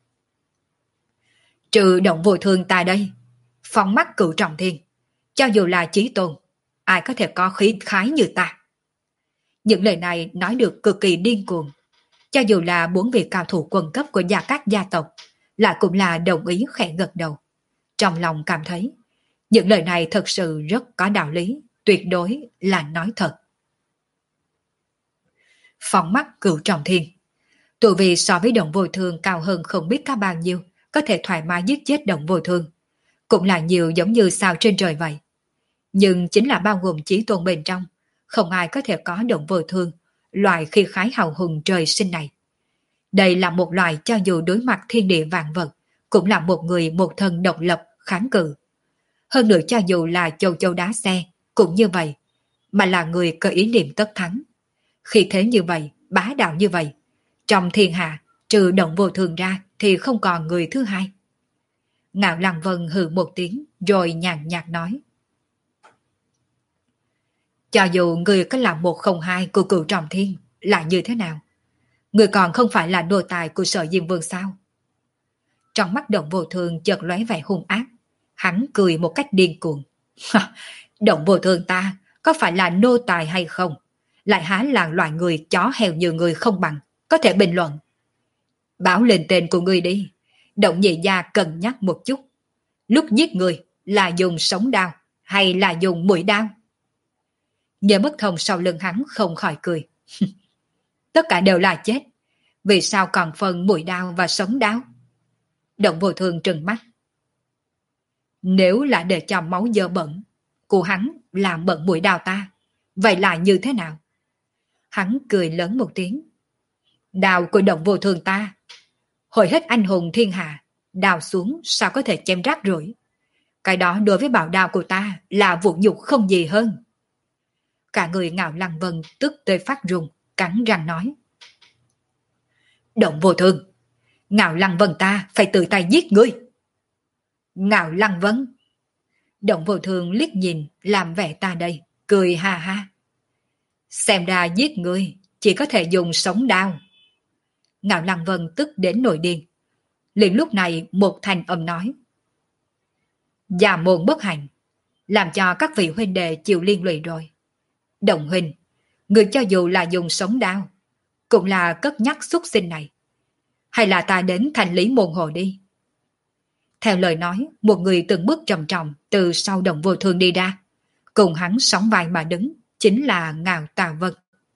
Trừ Động Vô Thương ta đây, phóng mắt cửu trọng thiên, cho dù là chí tôn, ai có thể có khí khái như ta? Những lời này nói được cực kỳ điên cuồng, cho dù là bốn vị cao thủ quân cấp của Gia Cát gia tộc, lại cũng là đồng ý khẽ gật đầu. Trong lòng cảm thấy, những lời này thật sự rất có đạo lý, tuyệt đối là nói thật. Phóng mắt cửu trọng thiên, tụi vì so với Động Vô Thương cao hơn không biết có bao nhiêu, có thể thoải mái giết chết Động Vô Thương, cũng là nhiều giống như sao trên trời vậy. Nhưng chính là bao gồm chí tôn bên trong, không ai có thể có Động Vô Thương, loại khi khái hào hùng trời sinh này. Đây là một loài cho dù đối mặt thiên địa vạn vật, cũng là một người một thân độc lập, kháng cự. Hơn nữa cho dù là châu châu đá xe, cũng như vậy, mà là người có ý niệm tất thắng. Khi thế như vậy, bá đạo như vậy, trong thiên hạ, trừ Động Vô Thương ra thì không còn người thứ hai. Ngạo Lăng Vân hừ một tiếng rồi nhàn nhạt nói. Cho dù người có là một không hai của cựu trọng thiên là như thế nào, người còn không phải là nô tài của Sở Diêm Vương sao? Trong mắt Động Vô Thường chợt lóe vẻ hung ác, hắn cười một cách điên cuồng. Động Vô Thường ta có phải là nô tài hay không? Lại há là loại người chó heo như người không bằng, có thể bình luận. Báo lên tên của người đi, Động nhị gia cân nhắc một chút. Lúc giết người là dùng sống đao hay là dùng mũi đao? Nhớ Bất Thông sau lưng hắn không khỏi cười. Tất cả đều là chết, vì sao còn phân mũi đao và sống đao? Động Vô Thường trừng mắt. Nếu là để cho máu dơ bẩn của hắn làm bẩn mũi đao ta, vậy là như thế nào? Hắn cười lớn một tiếng. Đao của Động Vô Thường ta, hồi hết anh hùng thiên hạ, đào xuống sao có thể chém rác rưởi? Cái đó đối với bảo đao của ta là vụ nhục không gì hơn. Cả người Ngạo Lăng Vân tức tới phát run, cắn răng nói. Động Vô Thường, Ngạo Lăng Vân ta phải tự tay giết ngươi. Ngạo Lăng Vân. Động Vô Thường liếc nhìn làm vẻ ta đây, cười ha ha. Xem ra giết ngươi chỉ có thể dùng sống đao. Ngạo Lăng Vân tức đến nổi điên. Liền lúc này một thành âm nói. Già môn bất hạnh, làm cho các vị huynh đệ chịu liên lụy rồi. Động huynh, người cho dù là dùng sống đao, cũng là cất nhắc xuất sinh này. Hay là ta đến thành lý môn hồ đi. Theo lời nói, một người từng bước trầm trọng từ sau Động Vô Thường đi ra. Cùng hắn sóng vai mà đứng, chính là Ngạo Tà Vân.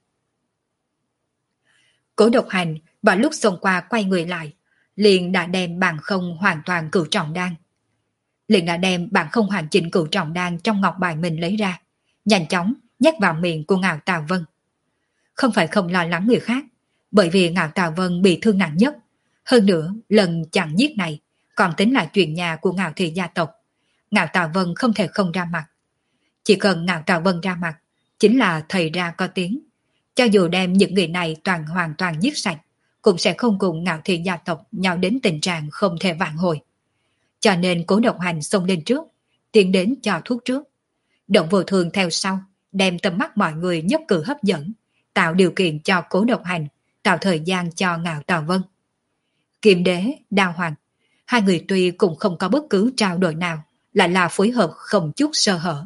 Cố Độc Hành vào lúc xông qua quay người lại, liền đã đem bản không hoàn toàn cửu trọng đan. Liền đã đem bản không hoàn chỉnh cửu trọng đan trong ngọc bài mình lấy ra, nhanh chóng nhét vào miệng của Ngạo Tà Vân. Không phải không lo lắng người khác, bởi vì Ngạo Tà Vân bị thương nặng nhất. Hơn nữa, lần chặn giết này còn tính là chuyện nhà của Ngạo thị gia tộc. Ngạo Tà Vân không thể không ra mặt. Chỉ cần Ngạo Tà Vân ra mặt, chính là thầy ra có tiếng. Cho dù đem những người này toàn hoàn toàn giết sạch, cũng sẽ không cùng Ngạo thị gia tộc nhào đến tình trạng không thể vãn hồi. Cho nên Cố Độc Hành xông lên trước, tiến đến cho thuốc trước. Động Vô Thường theo sau, đem tầm mắt mọi người nhất cử hấp dẫn, tạo điều kiện cho Cố Độc Hành, tạo thời gian cho Ngạo Tà Vân. Kiềm Đế, Đao Hoàng, hai người tuy cũng không có bất cứ trao đổi nào, lại là phối hợp không chút sơ hở.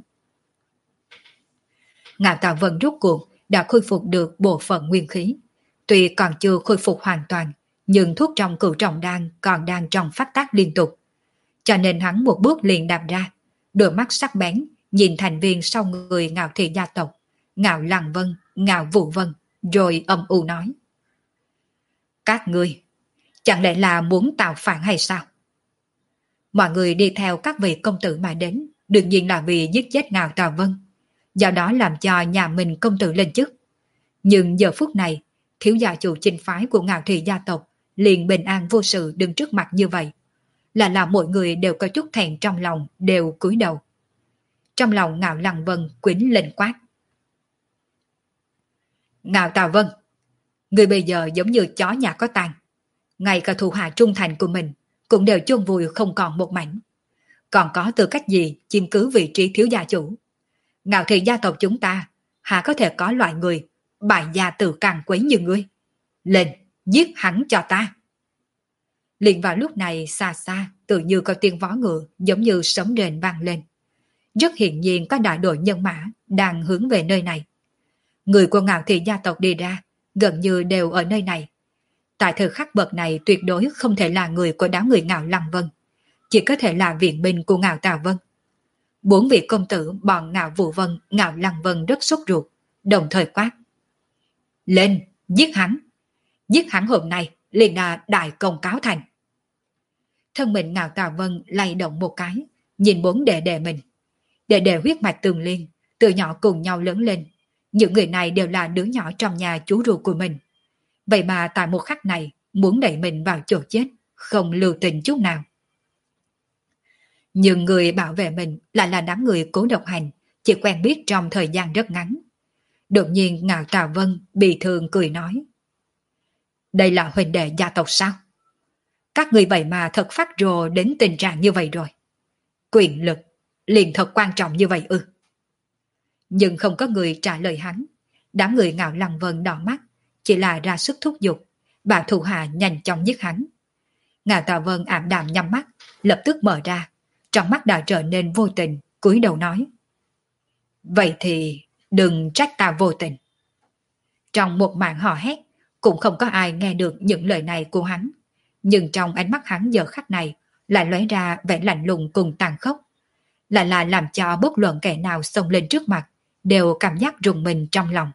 Ngạo Tà Vân rốt cuộc đã khôi phục được bộ phận nguyên khí. Tuy còn chưa khôi phục hoàn toàn, nhưng thuốc trong cửu trọng đan còn đang trong phát tác liên tục. Cho nên hắn một bước liền đạp ra, đôi mắt sắc bén, nhìn thành viên sau người Ngạo thị gia tộc, Ngạo Lăng Vân, Ngạo Vũ Vân, rồi âm u nói. Các ngươi, chẳng lẽ là muốn tạo phản hay sao? Mọi người đi theo các vị công tử mà đến, đương nhiên là vì giết chết Ngạo Tà Vân. Do đó làm cho nhà mình công tử lên chức. Nhưng giờ phút này, thiếu gia chủ chinh phái của Ngạo thị gia tộc liền bình an vô sự đứng trước mặt như vậy. Là là mọi người đều có chút thẹn trong lòng, đều cúi đầu. Trong lòng Ngạo Lăng Vân quýnh lên quát. Ngạo Tà Vân, người bây giờ giống như chó nhà có tang. Ngay cả thủ hạ trung thành của mình cũng đều chôn vùi không còn một mảnh. Còn có tư cách gì chiếm cứ vị trí thiếu gia chủ? Ngạo thị gia tộc chúng ta há có thể có loại người bại gia tử càng quấy như ngươi? Lên, giết hắn cho ta. Liền vào lúc này xa xa tự như có tiếng vó ngựa giống như sấm rền vang lên. Rất hiển nhiên có đại đội nhân mã đang hướng về nơi này. Người của Ngạo thị gia tộc đi ra gần như đều ở nơi này. Tại thời khắc bậc này tuyệt đối không thể là người của đám người Ngạo Lăng Vân, chỉ có thể là viện binh của Ngạo Tà Vân. Bốn vị công tử bọn Ngạo Vũ Vân, Ngạo Lăng Vân rất sốt ruột, đồng thời quát. Lên, giết hắn. Giết hắn hôm nay liền là đại công cáo thành. Thân mình Ngạo Tà Vân lay động một cái, nhìn bốn đệ đệ mình. Đệ đệ huyết mạch tường liên, từ nhỏ cùng nhau lớn lên. Những người này đều là đứa nhỏ trong nhà chú ruột của mình. Vậy mà tại một khắc này muốn đẩy mình vào chỗ chết, không lưu tình chút nào. Nhưng người bảo vệ mình lại là đám người Cố Độc Hành, chỉ quen biết trong thời gian rất ngắn. Đột nhiên Ngạo Tà Vân bị thương cười nói. Đây là huynh đệ gia tộc sao? Các người vậy mà thật phát rồ đến tình trạng như vậy rồi. Quyền lực liền thật quan trọng như vậy ư? Nhưng không có người trả lời hắn. Đám người Ngạo Lăng Vân đỏ mắt, chỉ là ra sức thúc giục, bà thủ hạ nhanh chóng giết hắn. Ngạo Tà Vân ảm đạm nhắm mắt, lập tức mở ra, trong mắt đã trở nên vô tình, cúi đầu nói. Vậy thì đừng trách ta vô tình. Trong một màn hò hét, cũng không có ai nghe được những lời này của hắn. Nhưng trong ánh mắt hắn giờ khắc này lại lóe ra vẻ lạnh lùng cùng tàn khốc. Lại là làm cho bất luận kẻ nào xông lên trước mặt đều cảm giác rùng mình trong lòng.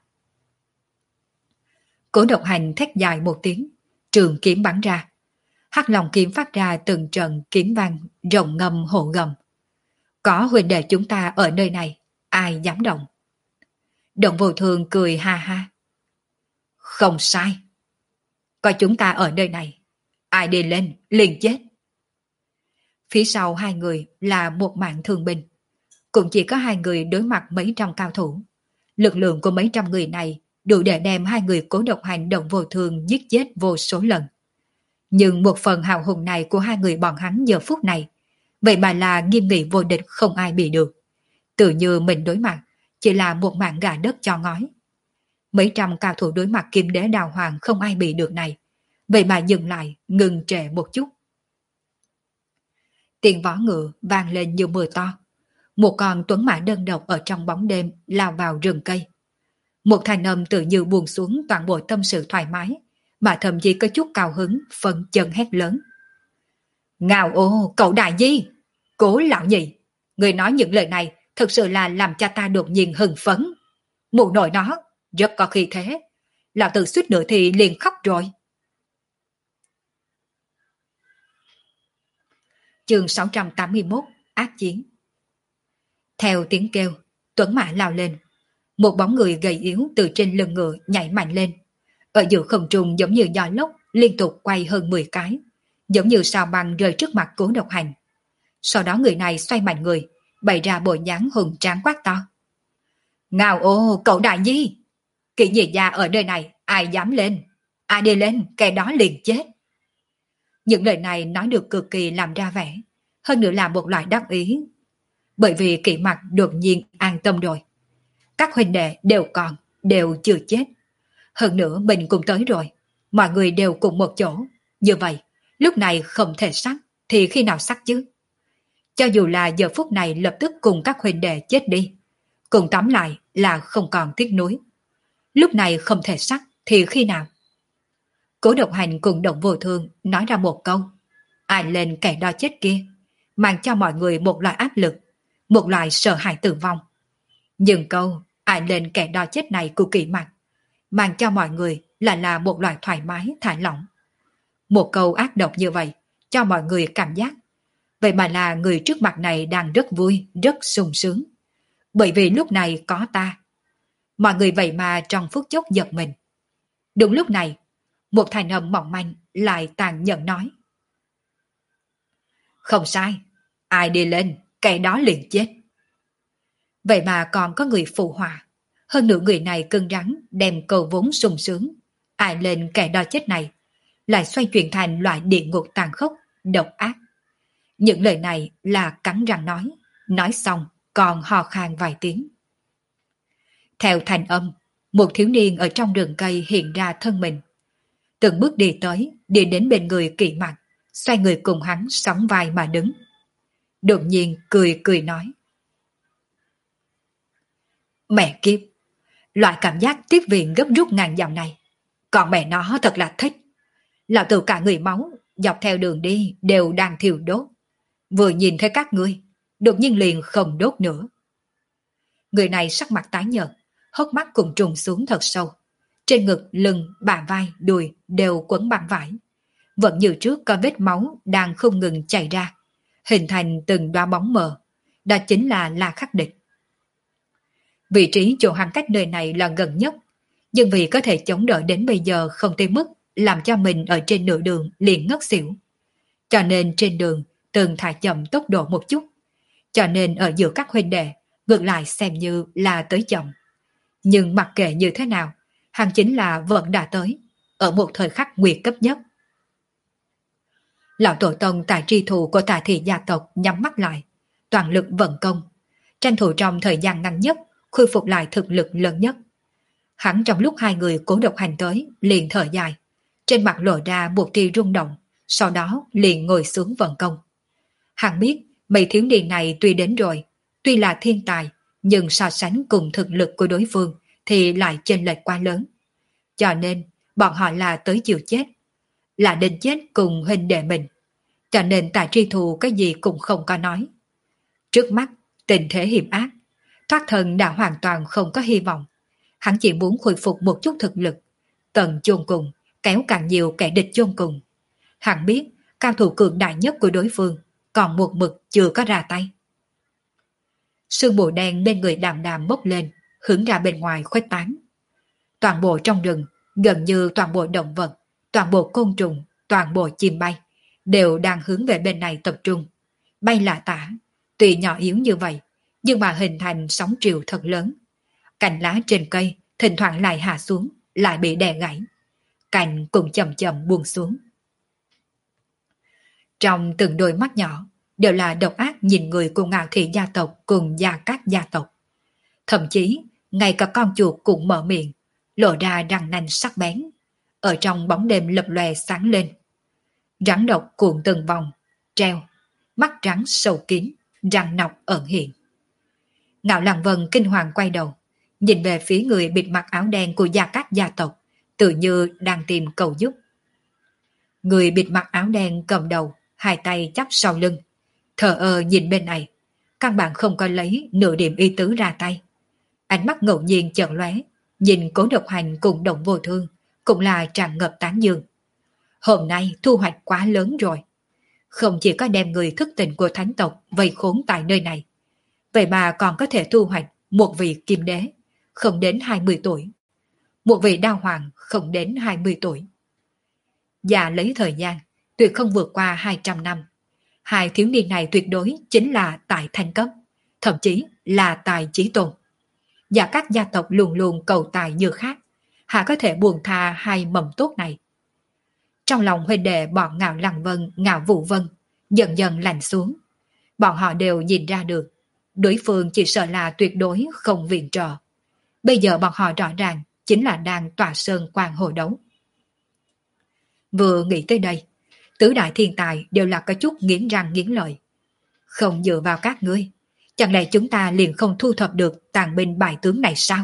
Cố Độc Hành thét dài một tiếng, trường kiếm bắn ra. Hắc Long kiếm phát ra từng trận kiếm vang rồng ngâm hộ gầm. Có huynh đệ chúng ta ở nơi này, ai dám động? Động Vô Thường cười ha ha. Không sai. Có chúng ta ở nơi này, ai đi lên liền chết. Phía sau hai người là một mạng thương binh. Cũng chỉ có hai người đối mặt mấy trăm cao thủ. Lực lượng của mấy trăm người này đủ để đem hai người Cố Độc Hành Động Vô Thường giết chết vô số lần. Nhưng một phần hào hùng này của hai người bọn hắn giờ phút này, vậy mà là nghiêm nghị vô địch không ai bị được. Tự như mình đối mặt, chỉ là một mạng gà đất cho ngói. Mấy trăm cao thủ đối mặt Kim Đế Đào Hoàng không ai bị được này, vậy mà dừng lại, ngừng trệ một chút. Tiếng vó ngựa vang lên như mưa to. Một con tuấn mã đơn độc ở trong bóng đêm lao vào rừng cây. Một thanh âm tự như buông xuống toàn bộ tâm sự thoải mái, mà thậm chí có chút cao hứng, phân chân hét lớn. Ngao ô, cậu đại di! Cố lão nhị! Người nói những lời này thực sự là làm cho ta đột nhiên hưng phấn. Mụ nội nó, rất có khí thế. Lão tử suýt nữa thì liền khóc rồi. Chương sáu trăm tám mươi mốt, Ác Chiến. Theo tiếng kêu, tuấn mã lao lên. Một bóng người gầy yếu từ trên lưng ngựa nhảy mạnh lên. Ở giữa không trung giống như gió lốc liên tục quay hơn mười cái, giống như sao băng rơi trước mặt Cố Độc Hành. Sau đó người này xoay mạnh người, bày ra bộ dáng hùng tráng quát to. Ngao ô, cậu đại nhi! Kỵ nhị gia ở nơi này, ai dám lên? Ai đi lên, kẻ đó liền chết. Những lời này nói được cực kỳ làm ra vẻ, hơn nữa là một loại đắc ý. Bởi vì Kỵ Mặc đột nhiên an tâm rồi. Các huynh đệ đều còn, đều chưa chết. Hơn nữa mình cũng tới rồi, mọi người đều cùng một chỗ. Như vậy, lúc này không thể sắc, thì khi nào sắc chứ? Cho dù là giờ phút này lập tức cùng các huynh đệ chết đi, cùng tóm lại là không còn tiếc nuối. Lúc này không thể sắc, thì khi nào? Cố Độc Hành cùng Động Vô Thương nói ra một câu. Ai lên kẻ đó chết kia, mang cho mọi người một loại áp lực, một loại sợ hãi tử vong. Nhưng câu ai lên kẻ đó chết này của Kỵ Mặc mang cho mọi người là là một loại thoải mái, thả lỏng. Một câu ác độc như vậy cho mọi người cảm giác vậy mà là người trước mặt này đang rất vui, rất sung sướng. Bởi vì lúc này có ta. Mọi người vậy mà trong phút chốc giật mình. Đúng lúc này, một thanh âm mỏng manh lại tàn nhẫn nói. Không sai, ai đi lên, kẻ đó liền chết. Vậy mà còn có người phụ họa. Hơn nữa người này cưng rắn đem cầu vốn sung sướng. Ai lên kẻ đó chết này, lại xoay chuyển thành loại địa ngục tàn khốc, độc ác. Những lời này là cắn răng nói, nói xong còn hò khan vài tiếng. Theo thanh âm, một thiếu niên ở trong rừng cây hiện ra thân mình. Từng bước đi tới, đi đến bên người Kỵ Mặc, xoay người cùng hắn sóng vai mà đứng. Đột nhiên cười cười nói. Mẹ kiếp, loại cảm giác tiếp viện gấp rút ngàn dặm này, còn mẹ nó thật là thích. Lão tử cả người máu, dọc theo đường đi đều đang thiêu đốt. Vừa nhìn thấy các ngươi, đột nhiên liền không đốt nữa. Người này sắc mặt tái nhợt, hốc mắt cùng trùng xuống thật sâu. Trên ngực, lưng, bả vai, đùi đều quấn băng vải. Vẫn như trước có vết máu đang không ngừng chảy ra, hình thành từng đóa bóng mờ. Đó chính là La Khắc Địch. Vị trí chỗ hắn cách nơi này là gần nhất, nhưng vì có thể chống đỡ đến bây giờ không tới mức làm cho mình ở trên nửa đường liền ngất xỉu. Cho nên trên đường từng thả chậm tốc độ một chút, cho nên ở giữa các huynh đệ ngược lại xem như là tới chậm. Nhưng mặc kệ như thế nào, hắn chính là vẫn đã tới, ở một thời khắc nguy cấp nhất. Lão tổ tông tại tri thủ của Tà Thị gia tộc nhắm mắt lại, toàn lực vận công, tranh thủ trong thời gian ngắn nhất khôi phục lại thực lực lớn nhất. Hẳn trong lúc hai người Cố Độc Hành tới, liền thở dài, trên mặt lộ ra một tia rung động, sau đó liền ngồi xuống vận công. Hắn biết mấy thiếu niên này tuy đến rồi, tuy là thiên tài, nhưng so sánh cùng thực lực của đối phương thì lại chênh lệch quá lớn. Cho nên bọn họ là tới chịu chết, là đến chết cùng huynh đệ mình. Cho nên Tạ Tri Thù cái gì cũng không có nói. Trước mắt tình thế hiểm ác, thoát thần đã hoàn toàn không có hy vọng. Hắn chỉ muốn khôi phục một chút thực lực, tận chôn cùng, kéo càng nhiều kẻ địch chôn cùng. Hắn biết cao thủ cường đại nhất của đối phương còn một mực chưa có ra tay. Sương mù đen bên người Đàm Đàm bốc lên, hướng ra bên ngoài khuếch tán. Toàn bộ trong rừng, gần như toàn bộ động vật, toàn bộ côn trùng, toàn bộ chim bay đều đang hướng về bên này tập trung. Bay là tả, tuy nhỏ yếu như vậy, nhưng mà hình thành sóng triều thật lớn. Cành lá trên cây thỉnh thoảng lại hạ xuống, lại bị đè gãy. Cành cũng chậm chậm buông xuống. Trong từng đôi mắt nhỏ đều là độc ác nhìn người của Ngạo Thị gia tộc cùng Gia Cát gia tộc. Thậm chí, ngay cả con chuột cũng mở miệng, lộ ra răng nanh sắc bén. Ở trong bóng đêm lập lòe sáng lên. Rắn độc cuộn từng vòng, treo, mắt trắng sâu kín, răng nọc ẩn hiện. Ngạo Lăng Vân kinh hoàng quay đầu, nhìn về phía người bịt mặt áo đen của Gia Cát gia tộc, tự như đang tìm cầu giúp. Người bịt mặt áo đen cầm đầu, hai tay chắp sau lưng, thờ ơ nhìn bên này, căn bản không có lấy nửa điểm ý tứ ra tay. Ánh mắt ngẫu nhiên chợt lóe, nhìn Cố Độc Hành cùng Động Vô Thương, cũng là tràn ngập tán dương. Hôm nay thu hoạch quá lớn rồi. Không chỉ có đem người thức tỉnh của thánh tộc vây khốn tại nơi này, vậy mà còn có thể thu hoạch một vị kim đế, không đến hai mươi tuổi. Một vị đao hoàng không đến hai mươi tuổi. Và lấy thời gian, tuyệt không vượt qua hai trăm năm. Hai thiếu niên này tuyệt đối chính là tài thanh cấp, thậm chí là tài chí tôn. Và các gia tộc luôn luôn cầu tài như khác, hạ có thể buông tha hai mầm tốt này. Trong lòng huynh đệ bọn Ngạo Lăng Vân, Ngạo Vũ Vân dần dần lạnh xuống. Bọn họ đều nhìn ra được, đối phương chỉ sợ là tuyệt đối không viện trợ. Bây giờ bọn họ rõ ràng chính là đang tỏa sơn quan hồ đấu. Vừa nghĩ tới đây, tứ đại thiên tài đều là có chút nghiến răng nghiến lợi. Không dựa vào các ngươi, chẳng lẽ chúng ta liền không thu thập được tàn binh bại tướng này sao?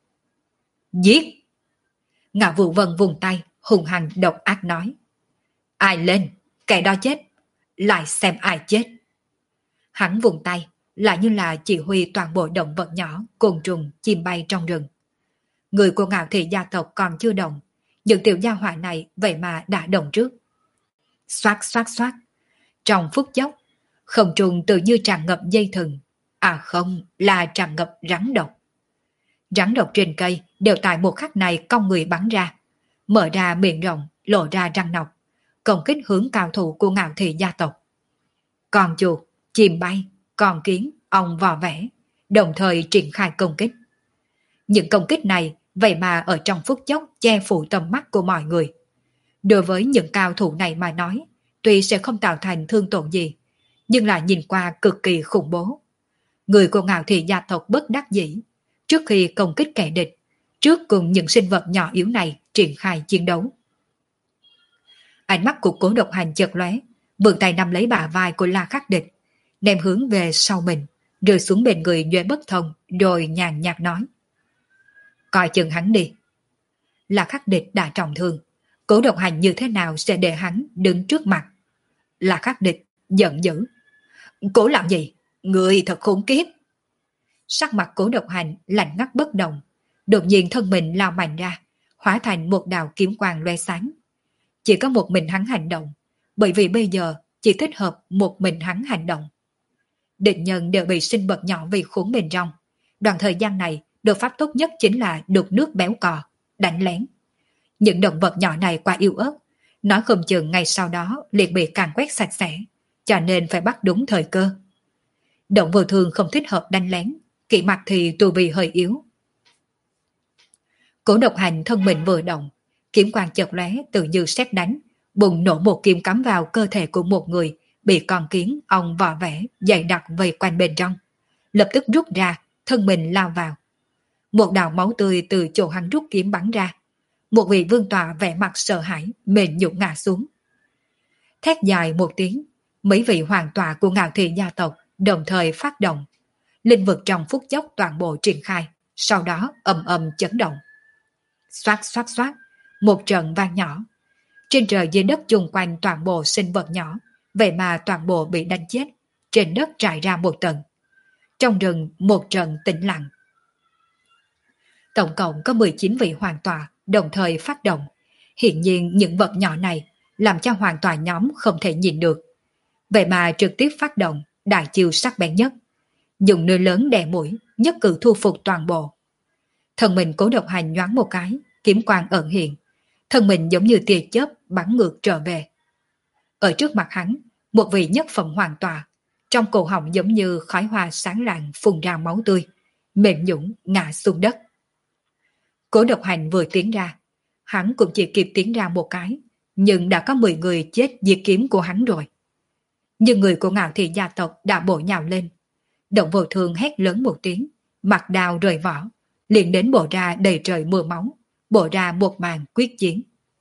Giết! Ngạo Vũ Vân vùng tay, hùng hăng độc ác nói. Ai lên, kẻ đó chết, lại xem ai chết. Hắn vùng tay, lại như là chỉ huy toàn bộ động vật nhỏ, côn trùng, chim bay trong rừng. Người của Ngạo Thị gia tộc còn chưa động, những tiểu gia hỏa này vậy mà đã động trước. Xoát xoát xoát, trong phút chốc, không trùng tự như tràn ngập dây thừng, à không, là tràn ngập rắn độc. Rắn độc trên cây đều tại một khắc này cong người bắn ra, mở ra miệng rộng, lộ ra răng nọc, công kích hướng cao thủ của Ngạo Thị gia tộc. Con chuột, chim bay, con kiến, ong vò vẽ, đồng thời triển khai công kích. Những công kích này vậy mà ở trong phút chốc che phủ tầm mắt của mọi người. Đối với những cao thủ này mà nói, tuy sẽ không tạo thành thương tổn gì, nhưng là nhìn qua cực kỳ khủng bố. Người của Ngạo Thị gia tộc bất đắc dĩ, trước khi công kích kẻ địch, trước cùng những sinh vật nhỏ yếu này triển khai chiến đấu. Ánh mắt của Cố Độc Hành chợt lóe, vươn tay nắm lấy bả vai của La Khắc Địch, đem hướng về sau mình, rơi xuống bên người Nhuệ Bất Thông, rồi nhàn nhạt nói. Coi chừng hắn đi. La Khắc Địch đã trọng thương, Cố Độc Hành như thế nào sẽ để hắn đứng trước mặt? La Khắc Địch giận dữ. Cố làm gì? Người thật khốn kiếp. Sắc mặt Cố Độc Hành lạnh ngắt bất động, đột nhiên thân mình lao mạnh ra, hóa thành một đạo kiếm quang loe sáng. Chỉ có một mình hắn hành động, bởi vì bây giờ chỉ thích hợp một mình hắn hành động. Địch nhân đều bị sinh vật nhỏ vì khốn bên trong. Đoạn thời gian này, đột pháp tốt nhất chính là đục nước béo cò, đánh lén. Những động vật nhỏ này quá yếu ớt, nói không chừng ngày sau đó liền bị càn quét sạch sẽ, cho nên phải bắt đúng thời cơ. Động Vô Thương không thích hợp đánh lén, kỵ mặt thì tu vi hơi yếu. Cố Độc Hành thân mình vừa động, kiếm quang chợt lóe tự như sét đánh, bùng nổ một kiếm cắm vào cơ thể của một người bị con kiến ong vò vẽ dày đặc vây quanh bên trong, lập tức rút ra, thân mình lao vào. Một đạo máu tươi từ chỗ hắn rút kiếm bắn ra. Một vị vương tọa vẻ mặt sợ hãi, mềm nhũn ngã xuống. Thét dài một tiếng, mấy vị hoàng tọa của Ngạo Thị gia tộc đồng thời phát động. Linh vực trong phút chốc toàn bộ triển khai, sau đó ầm ầm chấn động. Xoát xoát xoát, một trận vang nhỏ. Trên trời dưới đất chung quanh toàn bộ sinh vật nhỏ, vậy mà toàn bộ bị đánh chết. Trên đất trải ra một tầng. Trong rừng một trận tĩnh lặng. Tổng cộng có mười chín vị hoàng tọa đồng thời phát động. Hiện nhiên những vật nhỏ này làm cho hoàng tọa nhóm không thể nhìn được. Vậy mà trực tiếp phát động đại chiêu sắc bén nhất. Dùng nơi lớn đè mũi, nhất cử thu phục toàn bộ. Thân mình Cố Độc Hành nhoáng một cái, kiếm quang ẩn hiện. Thân mình giống như tia chớp bắn ngược trở về. Ở trước mặt hắn, một vị nhất phẩm hoàng tọa, trong cổ họng giống như khói hoa sáng lạng phun ra máu tươi, mềm nhũn ngã xuống đất. Cố Độc Hành vừa tiến ra, hắn cũng chỉ kịp tiến ra một cái, nhưng đã có mười người chết dưới kiếm của hắn rồi. Nhưng người của Ngạo Thị gia tộc đã bổ nhào lên. Động Vô Thương hét lớn một tiếng, mặt đao rời vỏ, liền đến bổ ra đầy trời mưa máu, bổ ra một màn quyết chiến.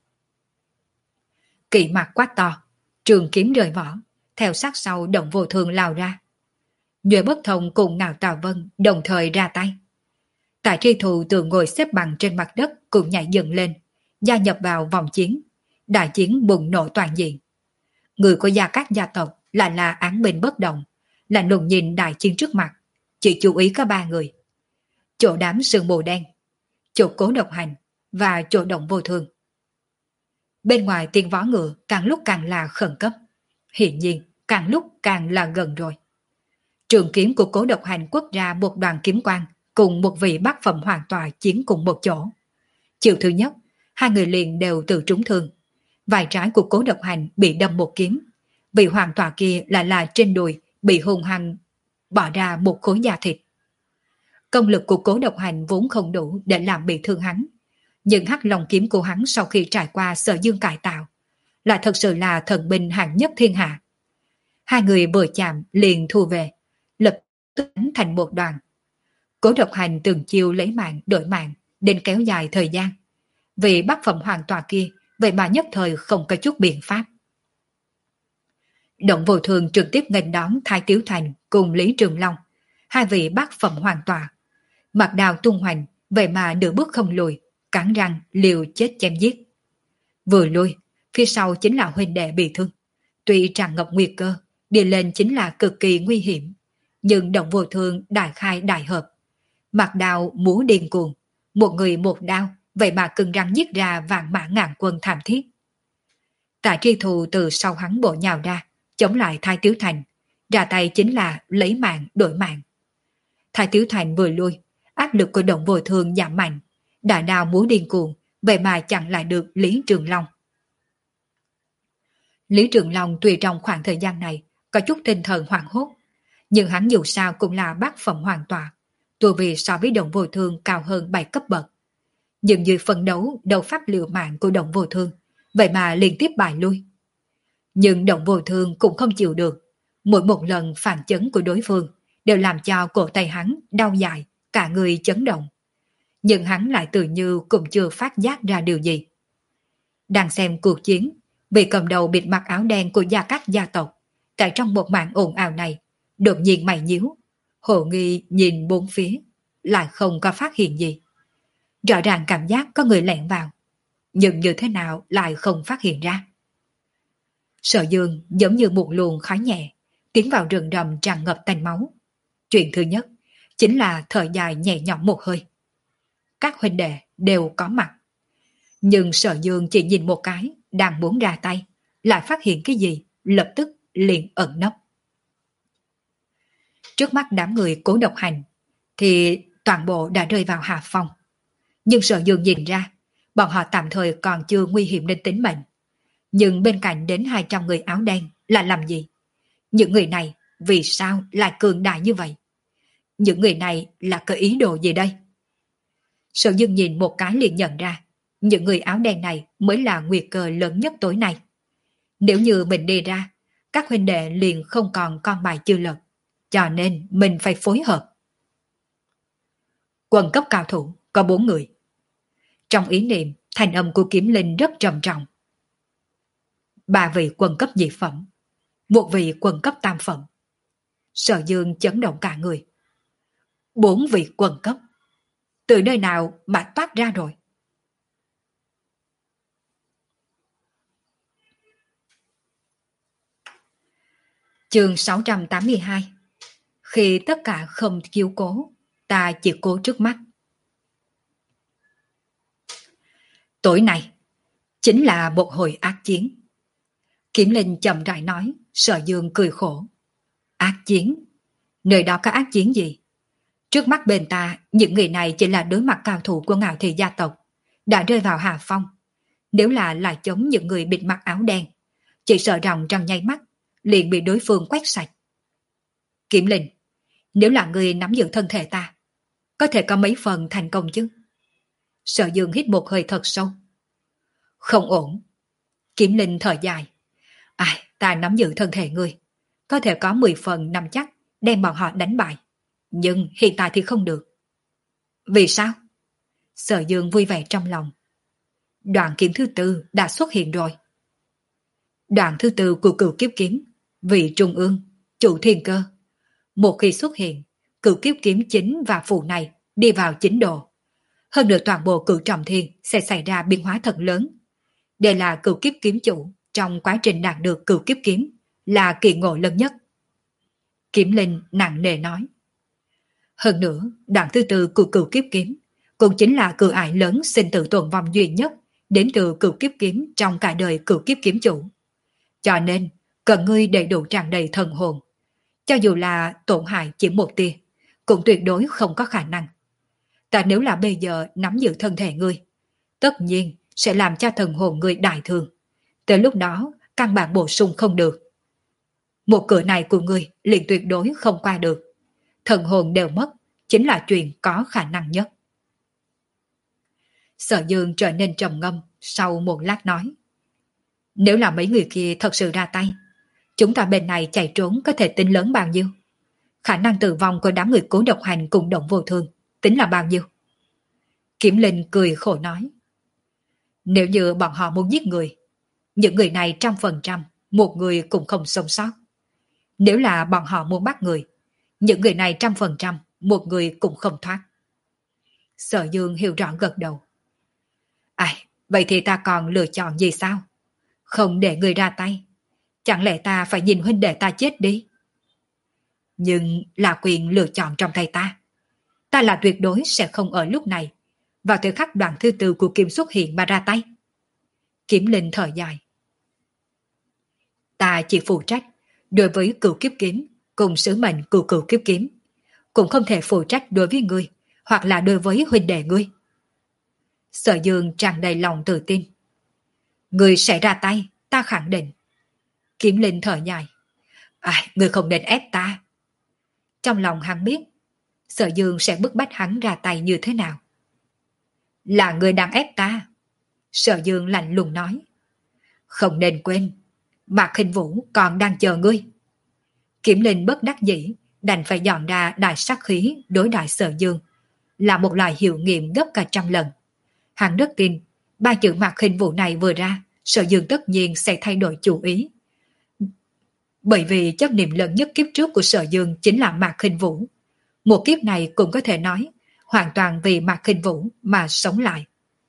Kỵ mặt quát to, trường kiếm rời vỏ, theo sát sau Động Vô Thương lao ra. Nhuệ Bất Thông cùng Ngạo Tào Vân đồng thời ra tay. Tại Tri Thù từ ngồi xếp bằng trên mặt đất cũng nhảy dựng lên, gia nhập vào vòng chiến. Đại chiến bùng nổ toàn diện. Người của Gia Cát gia tộc lại là án binh bất động, lạnh lùng nhìn đại chiến trước mặt, chỉ chú ý có ba người. Chỗ đám sương mù đen, chỗ Cố Độc Hành và chỗ Động Vô Thương. Bên ngoài tiếng vó ngựa càng lúc càng là khẩn cấp, hiển nhiên càng lúc càng là gần rồi. Trường kiếm của Cố Độc Hành quất ra một đoàn kiếm quang cùng một vị bát phẩm hoàng tọa chiến cùng một chỗ. Chiều thứ nhất, hai người liền đều tự trúng thương. Vai trái của Cố Độc Hành bị đâm một kiếm, vị hoàng tọa kia lại là trên đùi bị hung hăng bỏ ra một khối da thịt. Công lực của Cố Độc Hành vốn không đủ để làm bị thương hắn, nhưng hắc long kiếm của hắn sau khi trải qua Sở Dương cải tạo, lại thật sự là thần binh hạng nhất thiên hạ. Hai người vừa chạm liền thu về, lập tức đánh thành một đoàn. Cố Độc Hành từng chiêu lấy mạng đổi mạng, đến kéo dài thời gian. Vì bát phẩm hoàng tọa kia vậy mà nhất thời không có chút biện pháp. Động Vô Thương trực tiếp nghênh đón Thái Tiếu Thành cùng Lý Trường Long, hai vị bát phẩm hoàng tọa. Mặt đào tung hoành, vậy mà nửa bước không lùi, cắn răng liều chết chém giết. Vừa lui, phía sau chính là huynh đệ bị thương. Tuy tràn ngập nguy cơ, đi lên chính là cực kỳ nguy hiểm, nhưng Động Vô Thương đại khai đại hợp. Mặt đào múa điên cuồng, một người một đao, vậy mà cưng răng giết ra vạn mã ngàn quân thảm thiết. Tại Tri Thù từ sau hắn bộ nhào ra, chống lại Thái Tiếu Thành, ra tay chính là lấy mạng đổi mạng. Thái Tiếu Thành vừa lui, áp lực của Động Vô Thương giảm mạnh, đại đao múa điên cuồng, vậy mà chặn lại được Lý Trường Long. Lý Trường Long tuy trong khoảng thời gian này có chút tinh thần hoảng hốt, nhưng hắn dù sao cũng là bát phẩm hoàng tọa, tu vi so với Động Vô Thương cao hơn bảy cấp bậc. Nhưng dưới phân đấu đấu pháp liều mạng của Động Vô Thương, vậy mà liên tiếp bại lui. Nhưng Động Vô Thương cũng không chịu được, mỗi một lần phản chấn của đối phương đều làm cho cổ tay hắn đau dại, cả người chấn động. Nhưng hắn lại tự như cũng chưa phát giác ra điều gì. Đang xem cuộc chiến, vị cầm đầu bịt mặt áo đen của Gia Cát gia tộc, tại trong một màn ồn ào này, đột nhiên mày nhíu, hồ nghi nhìn bốn phía, lại không có phát hiện gì. Rõ ràng cảm giác có người lẻn vào, nhưng như thế nào lại không phát hiện ra. Sở Dương giống như một luồng khói nhẹ, tiến vào rừng rầm tràn ngập tanh máu. Chuyện thứ nhất chính là thở dài nhẹ nhõm một hơi. Các huynh đệ đều có mặt. Nhưng Sở Dương chỉ nhìn một cái, đang muốn ra tay, lại phát hiện cái gì, lập tức liền ẩn nấp. Trước mắt đám người Cố Độc Hành, thì toàn bộ đã rơi vào hạ phong. Nhưng Sở Dương nhìn ra, bọn họ tạm thời còn chưa nguy hiểm đến tính mệnh. Nhưng bên cạnh đến hai trăm người áo đen là làm gì? Những người này vì sao lại cường đại như vậy? Những người này là có ý đồ gì đây? Sở Dương nhìn một cái liền nhận ra, những người áo đen này mới là nguy cơ lớn nhất tối nay. Nếu như mình đi ra, các huynh đệ liền không còn con bài chưa lật, cho nên mình phải phối hợp. Quân cấp cao thủ có bốn người. Trong ý niệm, thanh âm của Kiếm Linh rất trầm trọng. Ba vị quân cấp nhị phẩm, một vị quân cấp tam phẩm. Sở Dương chấn động cả người. Bốn vị quân cấp, từ nơi nào mà toát ra rồi? Chương sáu trăm tám mươi hai. Khi tất cả không chiếu cố, ta chỉ cố trước mắt. Tối nay chính là một hồi ác chiến. Kiếm Linh chậm rãi nói. Sở Dương cười khổ. Ác chiến? Nơi đó có ác chiến gì? Trước mắt bên ta, những người này chỉ là đối mặt cao thủ của Ngạo Thị gia tộc, đã rơi vào hạ phong. Nếu là lại chống những người bịt mặt áo đen, chỉ sợ rằng trong nháy mắt liền bị đối phương quét sạch. Kiếm Linh, nếu là người nắm giữ thân thể ta, có thể có mấy phần thành công chứ? Sở Dương hít một hơi thật sâu. Không ổn. Kiếm Linh thở dài. Ai, ta nắm giữ thân thể ngươi, có thể có mười phần nắm chắc đem bọn họ đánh bại. Nhưng hiện tại thì không được. Vì sao? Sở Dương vui vẻ trong lòng. Đoạn kiếm thứ tư đã xuất hiện rồi. Đoạn thứ tư của cửu kiếp kiếm, vị trung ương, chủ thiên cơ. Một khi xuất hiện, cửu kiếp kiếm chính và phù này đi vào chính độ. Hơn nữa toàn bộ cửu trọng thiên sẽ xảy ra biến hóa thật lớn. Đây là cửu kiếp kiếm chủ trong quá trình đạt được cửu kiếp kiếm, là kỳ ngộ lớn nhất. Kiếm Linh nặng nề nói. Hơn nữa, đoạn thứ tư của cửu kiếp kiếm cũng chính là cửa ải lớn sinh tử tồn vong duy nhất đến từ cửu kiếp kiếm trong cả đời cửu kiếp kiếm chủ. Cho nên, cần ngươi đầy đủ tràn đầy thần hồn. Cho dù là tổn hại chỉ một tia, cũng tuyệt đối không có khả năng. Ta nếu là bây giờ nắm giữ thân thể ngươi, tất nhiên sẽ làm cho thần hồn ngươi đại thương. Tới lúc đó, căn bản bổ sung không được. Một cửa này của ngươi liền tuyệt đối không qua được. Thần hồn đều mất, chính là chuyện có khả năng nhất. Sở Dương trở nên trầm ngâm, sau một lát nói. Nếu là mấy người kia thật sự ra tay, chúng ta bên này chạy trốn có thể tính lớn bao nhiêu? Khả năng tử vong của đám người cố độc hành cùng động vô thương, tính là bao nhiêu? Kiếm Linh cười khổ nói. Nếu như bọn họ muốn giết người, những người này trăm phần trăm, một người cũng không sống sót. Nếu là bọn họ muốn bắt người, những người này trăm phần trăm, một người cũng không thoát. Sở Dương hiểu rõ gật đầu. Ai, vậy thì ta còn lựa chọn gì sao? Không để người ra tay. Chẳng lẽ ta phải nhìn huynh đệ ta chết đi? Nhưng là quyền lựa chọn trong tay ta. Ta là tuyệt đối sẽ không ở lúc này, vào thời khắc đoạn thứ tư của kiếm xuất hiện mà ra tay. Kiếm Linh thở dài. Ta chỉ phụ trách đối với cửu kiếp kiếm cùng sứ mệnh của cửu kiếp kiếm, cũng không thể phụ trách đối với ngươi hoặc là đối với huynh đệ ngươi. Sở Dương tràn đầy lòng tự tin. Ngươi sẽ ra tay, ta khẳng định. Kiếm Linh thở dài. À, ngươi không nên ép ta. Trong lòng hắn biết, Sở Dương sẽ bức bách hắn ra tay như thế nào. Là ngươi đang ép ta. Sở Dương lạnh lùng nói. Không nên quên, Mạc Khinh Vũ còn đang chờ ngươi. Kiếm Linh bất đắc dĩ, đành phải dọn ra đại sát khí đối đại Sở Dương, là một loại hiệu nghiệm gấp cả trăm lần. Hắn rất tin, ba chữ Mạc Khinh Vũ này vừa ra, Sở Dương tất nhiên sẽ thay đổi chủ ý. Bởi vì chấp niệm lớn nhất kiếp trước của Sở Dương chính là Mạc Khinh Vũ. Một kiếp này cũng có thể nói, hoàn toàn vì Mạc Khinh Vũ mà sống lại.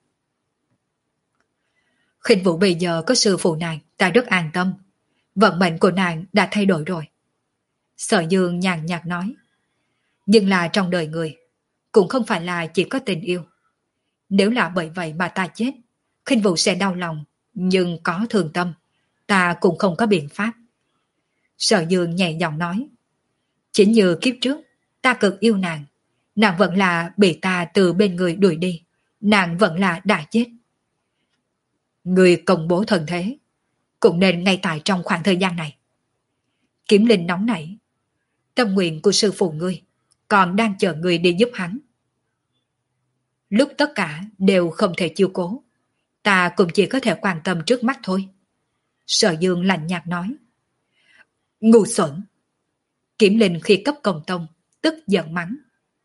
Khinh Vũ bây giờ có sư phụ nàng, ta rất an tâm. Vận mệnh của nàng đã thay đổi rồi. Sở Dương nhàn nhạt nói. Nhưng là trong đời người, cũng không phải là chỉ có tình yêu. Nếu là bởi vậy mà ta chết, Khinh Vũ sẽ đau lòng, nhưng có thương tâm, ta cũng không có biện pháp. Sở Dương nhẹ giọng nói. Chính như kiếp trước, ta cực yêu nàng, nàng vẫn là bị ta từ bên người đuổi đi, nàng vẫn là đã chết. Người công bố thân thế, cũng nên ngay tại trong khoảng thời gian này. Kiếm Linh nóng nảy. Tâm nguyện của sư phụ ngươi còn đang chờ ngươi đi giúp hắn. Lúc tất cả đều không thể chiêu cố, ta cũng chỉ có thể quan tâm trước mắt thôi. Sở Dương lạnh nhạt nói. Ngu xuẩn. Kiểm Linh khi cấp công tông, tức giận mắng.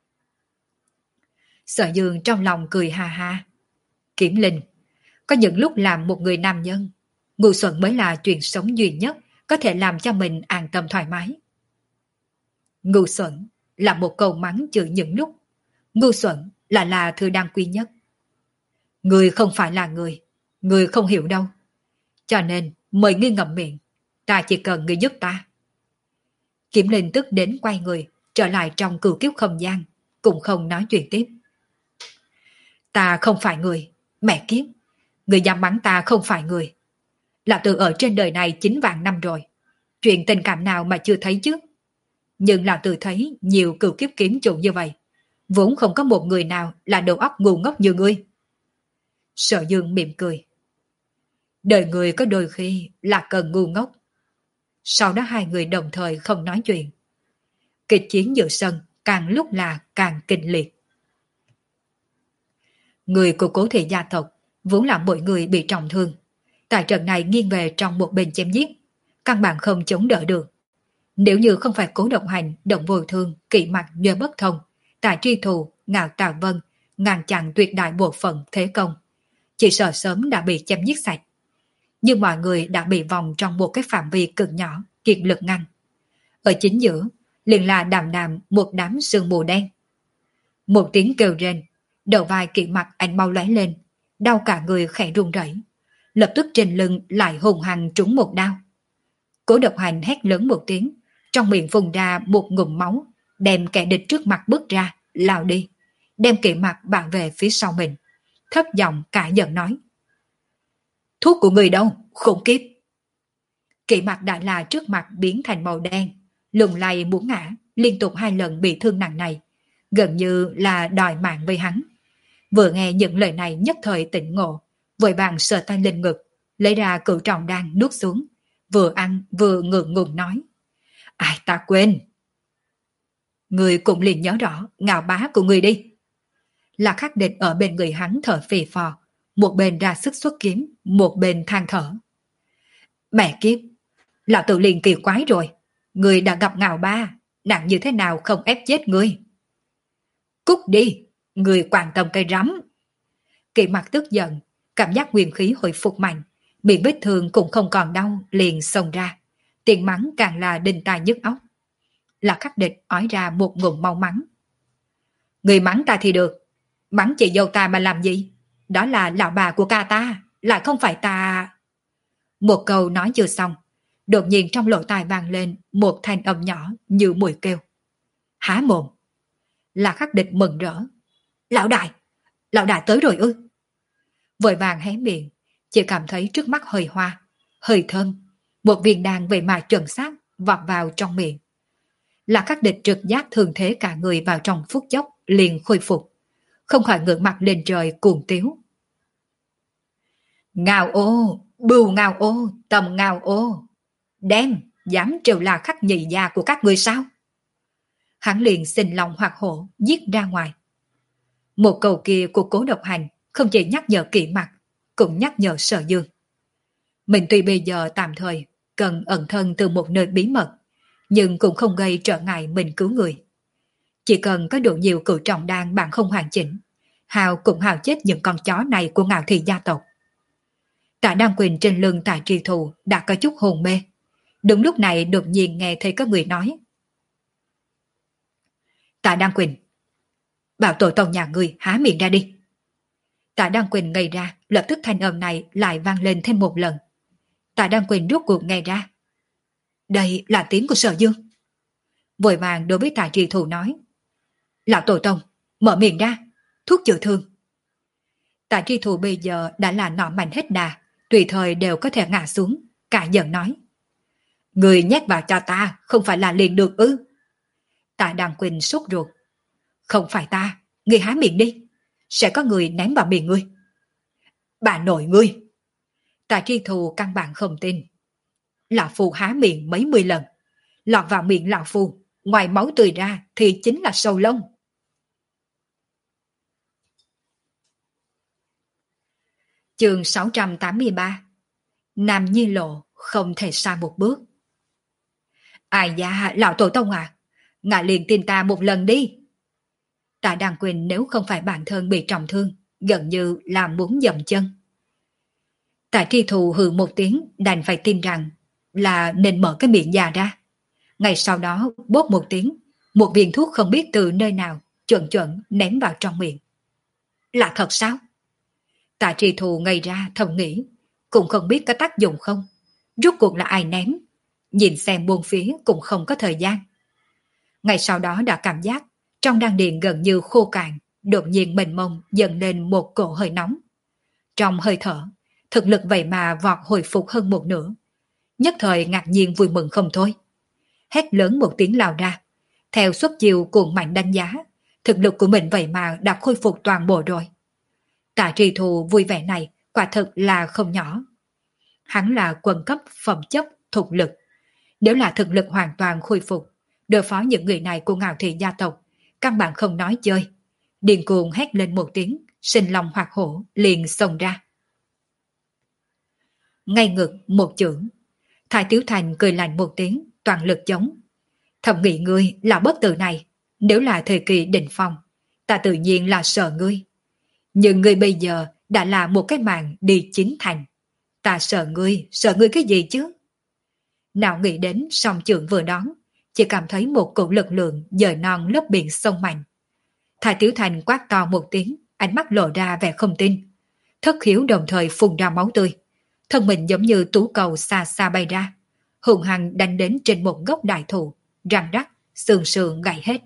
Sở Dương trong lòng cười ha ha. Kiểm Linh, có những lúc làm một người nam nhân, ngu xuẩn mới là chuyện sống duy nhất có thể làm cho mình an tâm thoải mái. Ngu xuẩn là một câu mắng chửi những lúc. Ngu xuẩn là là thứ đáng quý nhất. Người không phải là người, người không hiểu đâu. Cho nên mời ngươi ngậm miệng, ta chỉ cần ngươi giúp ta. Kiểm Linh tức đến quay người, trở lại trong cửu kiếp không gian, cũng không nói chuyện tiếp. Ta không phải người, mẹ kiếp, người dám mắng ta không phải người. Là từ ở trên đời này chín vạn năm rồi, chuyện tình cảm nào mà chưa thấy chứ. Nhưng là từ thấy nhiều cửu kiếp kiếm chủ như vậy, vốn không có một người nào là đầu óc ngu ngốc như ngươi. Sở Dương mỉm cười. Đời người có đôi khi là cần ngu ngốc. Sau đó hai người đồng thời không nói chuyện. Kịch chiến giữa sân càng lúc là càng kịch liệt. Người của Cố Thị gia tộc vốn là mọi người bị trọng thương. Tại trận này nghiêng về trong một bên chém giết, căn bản không chống đỡ được. Nếu như không phải Cố Động Hành, Động Vô Thương, Kỵ Mặc, Nhơ Bất Thông, Tài Tri Thù, Ngạo Tào Vân ngăn chặn tuyệt đại bộ phận thế công, chỉ sợ sớm đã bị chém giết sạch. Nhưng mọi người đã bị vòng trong một cái phạm vi cực nhỏ, kiệt lực ngăn. Ở chính giữa, liền là đàm đàm một đám sương mù đen. Một tiếng kêu rên, đầu vai Kỵ Mặc ánh mau lóe lên, đau cả người khẽ run rẩy, lập tức trên lưng lại hùng hăng trúng một đao. Cố Độc Hành hét lớn một tiếng, trong miệng phun ra một ngụm máu, đem kẻ địch trước mặt bước ra, lao đi, đem Kỵ Mặc bạn về phía sau mình, thấp giọng cả giận nói. Thuốc của người đâu, khủng khiếp. Kỵ Mặc đã là trước mặt biến thành màu đen, lùng lay muốn ngã, liên tục hai lần bị thương nặng này, gần như là đòi mạng với hắn. Vừa nghe những lời này nhất thời tỉnh ngộ, vội vàng sờ tay lên ngực, lấy ra cửu trọng đan nuốt xuống, vừa ăn vừa ngượng ngùng nói. Ai ta quên. Người cũng liền nhớ rõ ngạo bá của người đi. Là Khắc Địch ở bên người hắn thở phì phò, một bên ra sức xuất kiếm, một bên than thở. Mẹ kiếp, lão tự liền kỳ quái rồi, người đã gặp ngạo ba, nặng như thế nào không ép chết người. Cút đi, người quan tâm cây rắm. Kỵ Mặc tức giận, cảm giác nguyên khí hồi phục mạnh, miệng vết thương cũng không còn đau, liền xông ra, tiếng mắng càng là đinh tai nhức óc. Là Khắc Địch ói ra một ngụm mau mắng. Người mắng ta thì được, mắng chị dâu ta mà làm gì? Đó là lão bà của ca ta, lại không phải ta. Một câu nói chưa xong, đột nhiên trong lỗ tai vang lên một thanh âm nhỏ như mùi kêu. Há mồm. Là Khắc Địch mừng rỡ. Lão đại, lão đại tới rồi ư? Vội vàng hé miệng, chỉ cảm thấy trước mắt hơi hoa, hơi thơm, một viên đan về mà chuẩn xác vọt vào trong miệng. Là Khắc Địch trực giác thường thế cả người vào trong phút chốc liền khôi phục, không khỏi ngửa mặt lên trời cuồng tiếu. Ngao ô, bưu ngao ô, tầm ngao ô, đem, dám trêu là Khắc nhị gia của các ngươi sao? Hắn liền sinh lòng hoặc hổ giết ra ngoài. Một câu kia của Cố Độc Hành không chỉ nhắc nhở Kỵ Mặc, cũng nhắc nhở Sở Dương. Mình tuy bây giờ tạm thời cần ẩn thân từ một nơi bí mật, nhưng cũng không gây trở ngại mình cứu người. Chỉ cần có đủ nhiều cửu trọng đan bạn không hoàn chỉnh, hào cũng hào chết những con chó này của Ngạo Thị gia tộc. Tạ Đăng Quỳnh trên lưng Tạ Tri Thù đã có chút hồn mê. Đúng lúc này đột nhiên nghe thấy có người nói. Tạ Đăng Quỳnh, bảo tổ tông nhà ngươi há miệng ra đi. Tạ Đăng Quỳnh ngây ra, lập tức thanh âm này lại vang lên thêm một lần. Tạ Đăng Quỳnh rút cuộc nghe ra. Đây là tiếng của Sở Dương. Vội vàng đối với Tạ Tri Thù nói. Lão tổ tông, mở miệng ra, thuốc chữa thương. Tạ Tri Thù bây giờ đã là nọ mạnh hết đà, tùy thời đều có thể ngã xuống, cả giận nói. Người nhét vào cho ta, không phải là liền được ư? Tạ Đăng Quỳnh sốt ruột. Không phải ta, ngươi há miệng đi, sẽ có người ném vào miệng ngươi. Bà nội ngươi. Tạ Tri Thù căn bản không tin. Lão Phu há miệng mấy mươi lần, lọt vào miệng Lão Phu, ngoài máu tươi ra thì chính là sâu lông. Chương sáu trăm tám mươi ba. Nam Nhi Lộ không thể xa một bước. Ai da, lão tổ tông à, ngài liền tin ta một lần đi. Tạ Đăng Quỳnh nếu không phải bản thân bị trọng thương, gần như là muốn dậm chân. Tạ Tri Thù hừ một tiếng, đành phải tin rằng là nên mở cái miệng già ra. Ngay sau đó bốp một tiếng, một viên thuốc không biết từ nơi nào chuẩn chuẩn ném vào trong miệng. Là thật sao? Tạ Tri Thù ngây ra thầm nghĩ, cũng không biết có tác dụng không. Rốt cuộc là ai ném? Nhìn xem buông phía cũng không có thời gian. Ngay sau đó đã cảm giác trong đan điền gần như khô cạn, đột nhiên mênh mông dần lên một cổ hơi nóng. Trong hơi thở, thực lực vậy mà vọt hồi phục hơn một nửa. Nhất thời ngạc nhiên vui mừng không thôi. Hét lớn một tiếng lao ra, theo xuất chiêu cuồng mạnh đánh giá, thực lực của mình vậy mà đã khôi phục toàn bộ rồi. Tạ Tri Thù vui vẻ này quả thực là không nhỏ. Hắn là quân cấp phẩm chất thuộc lực. Nếu là thực lực hoàn toàn khôi phục, đối phó những người này của Ngạo Thị gia tộc, căn bản không nói chơi. Điền cuồng hét lên một tiếng, sinh lòng hoạt hổ liền xông ra. Ngay ngực một chưởng, Thái Tiếu Thành cười lạnh một tiếng, toàn lực chống. Thầm nghĩ ngươi là bất tử này, nếu là thời kỳ đỉnh phong, ta tự nhiên là sợ ngươi. Nhưng ngươi bây giờ đã là một cái mạng đi chính thành. Ta sợ ngươi, sợ ngươi cái gì chứ? Nào nghĩ đến song chưởng vừa đón, chỉ cảm thấy một cỗ lực lượng dời non lớp biển sông mạnh. Thái Tiếu Thành quát to một tiếng, ánh mắt lộ ra vẻ không tin. Thất khiếu đồng thời phun ra máu tươi. Thân mình giống như tú cầu xa xa bay ra, hùng hăng đánh đến trên một gốc đại thụ, răng rắc, xương sườn gãy hết.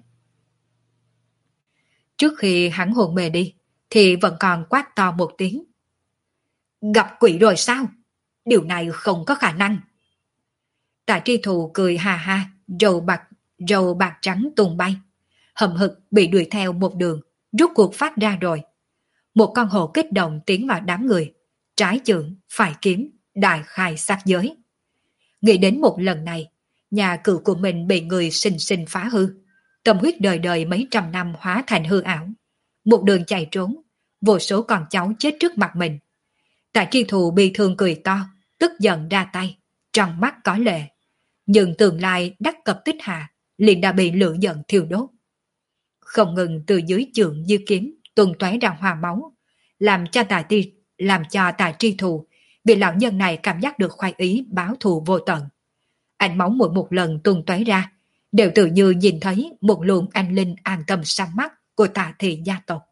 Trước khi hắn hồn mê đi, thì vẫn còn quát to một tiếng. Gặp quỷ rồi sao? Điều này không có khả năng. Tạ Tri Thù cười hà ha, râu bạc, râu bạc trắng tung bay. Hầm hực bị đuổi theo một đường, rút cuộc phát ra rồi. Một con hổ kích động tiến vào đám người, trái chưởng, phải kiếm, đại khai sát giới. Nghĩ đến một lần này, nhà cựu của mình bị người sinh sinh phá hư, tâm huyết đời đời mấy trăm năm hóa thành hư ảo. Một đường chạy trốn, vô số con cháu chết trước mặt mình. Tạ Tri Thù bị thương cười to, tức giận ra tay, trong mắt có lệ. Nhưng tương lai đắc cập tích hạ, liền đã bị lửa giận thiêu đốt. Không ngừng từ dưới chưởng như kiếm tuôn tóe ra hoa máu, làm cho Tạ Ti, làm cho Tạ Tri Thù vì lão nhân này cảm giác được khoái ý báo thù vô tận. Ánh máu mỗi một lần tuôn tóe ra, đều tự như nhìn thấy một luồng anh linh an tâm sáng mắt của Tạ Thị gia tộc.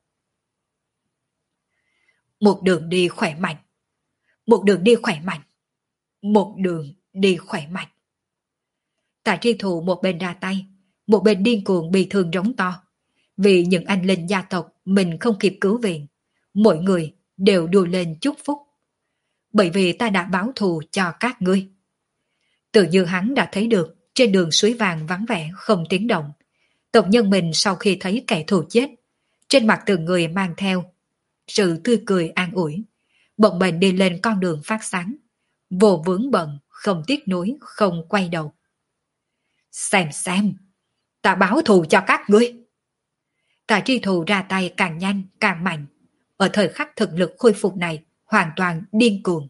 Một đường đi khỏe mạnh, một đường đi khỏe mạnh, một đường đi khỏe mạnh. Tạ Tri Thù một bên ra tay, một bên điên cuồng bị thương rống to. Vì những anh linh gia tộc mình không kịp cứu viện, mỗi người đều đùa lên chúc phúc. Bởi vì ta đã báo thù cho các ngươi. Tự như hắn đã thấy được trên đường suối vàng vắng vẻ không tiếng động. Tộc nhân mình sau khi thấy kẻ thù chết, trên mặt từng người mang theo sự tươi cười an ủi, bỗng bềnh đi lên con đường phát sáng, vô vướng bận, không tiếc nuối, không quay đầu. Xem xem, ta báo thù cho các ngươi. Tạ Tri Thù ra tay càng nhanh, càng mạnh. Ở thời khắc thực lực khôi phục này, hoàn toàn điên cuồng.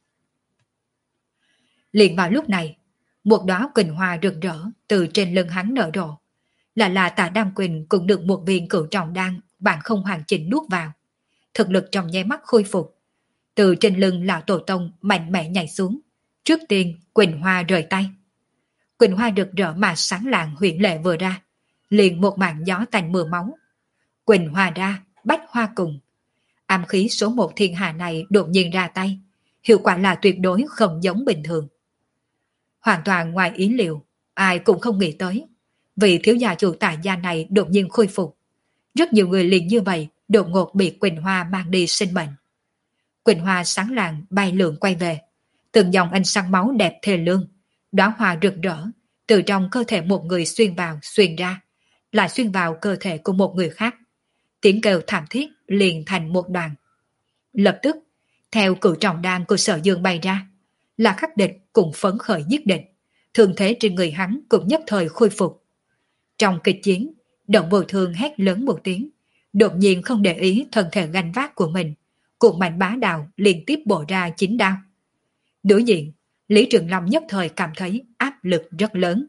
Liền vào lúc này, một đóa quỳnh hoa rực rỡ từ trên lưng hắn nở rộ. Là là Tạ Đăng Quỳnh cũng được một viên cửu trọng đan bạn không hoàn chỉnh nuốt vào. Thực lực trong nháy mắt khôi phục. Từ trên lưng lão tổ tông mạnh mẽ nhảy xuống. Trước tiên quỳnh hoa rời tay. Quỳnh hoa rực rỡ mà sáng lạng huyễn lệ vừa ra, liền một màn gió tanh mưa máu. Quỳnh hoa ra, bách hoa cùng. Ám khí số một thiên hạ này đột nhiên ra tay, hiệu quả là tuyệt đối không giống bình thường. Hoàn toàn ngoài ý liệu, ai cũng không nghĩ tới, vì thiếu gia chủ Tạ gia này đột nhiên khôi phục. Rất nhiều người liền như vậy đột ngột bị Quỳnh hoa mang đi sinh mệnh. Quỳnh hoa sáng lạng bay lượn quay về, từng dòng ánh sáng máu đẹp thê lương, đóa hoa rực rỡ từ trong cơ thể một người xuyên vào xuyên ra, lại xuyên vào cơ thể của một người khác. Tiếng kêu thảm thiết liền thành một đoàn. Lập tức, theo cửu trọng đan của Sở Dương bay ra, là khắc địch cùng phấn khởi giết địch, thương thế trên người hắn cũng nhất thời khôi phục. Trong kịch chiến, Động Vô Thương hét lớn một tiếng, đột nhiên không để ý thân thể gánh vác của mình, cuộn mạnh bá đạo liên tiếp bổ ra chín đao. Đối diện Lý Trường Long nhất thời cảm thấy áp lực rất lớn.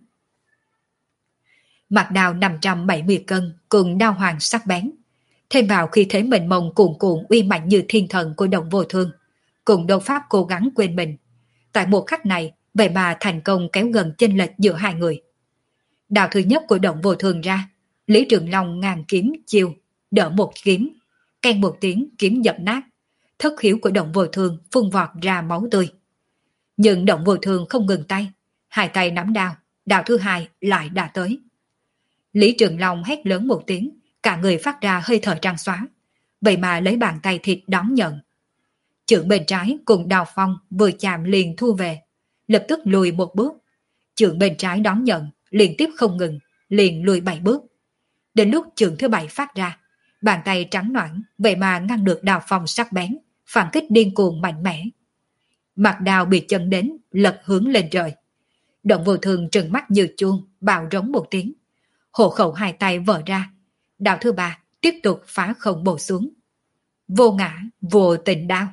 Mặt đao năm trăm bảy mươi cân cùng đao hoàng sắc bén, thêm vào khi thế mình mông cuồn cuộn uy mạnh như thiên thần của Động Vô Thương, cùng đột pháp cố gắng quên mình. Tại một khắc này, vậy mà thành công kéo gần chênh lệch giữa hai người. Đao thứ nhất của Động Vô Thương ra, Lý Trường Long ngàn kiếm chiêu, đỡ một kiếm, ken một tiếng kiếm dập nát, thất khiếu của Động Vô Thương phun vọt ra máu tươi. Nhưng Động Vô Thương không ngừng tay, hai tay nắm đao, đao thứ hai lại đã tới. Lý Trường Long hét lớn một tiếng, cả người phát ra hơi thở trắng xóa, vậy mà lấy bàn tay thịt đón nhận. Chưởng bên trái cùng đao phong vừa chạm liền thu về, lập tức lùi một bước. Chưởng bên trái đón nhận, liên tiếp không ngừng, liền lùi bảy bước. Đến lúc chưởng thứ bảy phát ra, bàn tay trắng nõn vậy mà ngăn được đao phong sắc bén, phản kích điên cuồng mạnh mẽ. Mặt đao bị chân đến, lật hướng lên trời. Động Vô Thương trừng mắt như chuông, bạo rống một tiếng. Hộ khẩu hai tay vỡ ra. Đao thứ ba tiếp tục phá không bổ xuống. Vô ngã, vô tình đao.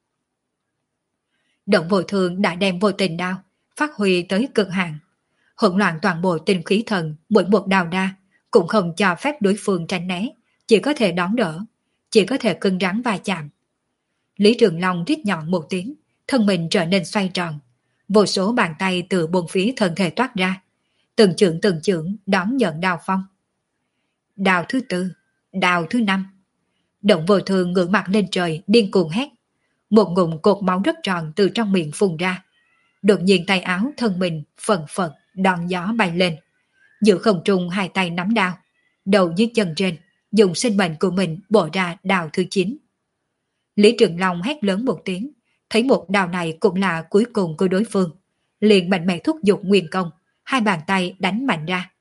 Động Vô Thương đã đem vô tình đao phát huy tới cực hạn, hỗn loạn toàn bộ tinh khí thần, mỗi một đao đa cũng không cho phép đối phương tránh né, chỉ có thể đón đỡ, chỉ có thể cứng rắn va chạm. Lý Trường Long rít nhọn một tiếng, thân mình trở nên xoay tròn, vô số bàn tay từ bốn phía thân thể toát ra, từng chưởng từng chưởng đón nhận đao phong. Đao thứ tư, đao thứ năm. Động Vô Thương ngửa mặt lên trời điên cuồng hét, một ngụm cột máu rất tròn từ trong miệng phun ra. Đột nhiên tay áo thân mình phần phật đòn gió bay lên, giữa không trung hai tay nắm đao, đầu dưới chân trên dùng sinh mệnh của mình bổ ra đao thứ chín. Lý Trường Long hét lớn một tiếng, thấy một đao này cũng là cuối cùng của đối phương, liền mạnh mẽ thúc giục nguyên công, hai bàn tay đánh mạnh ra.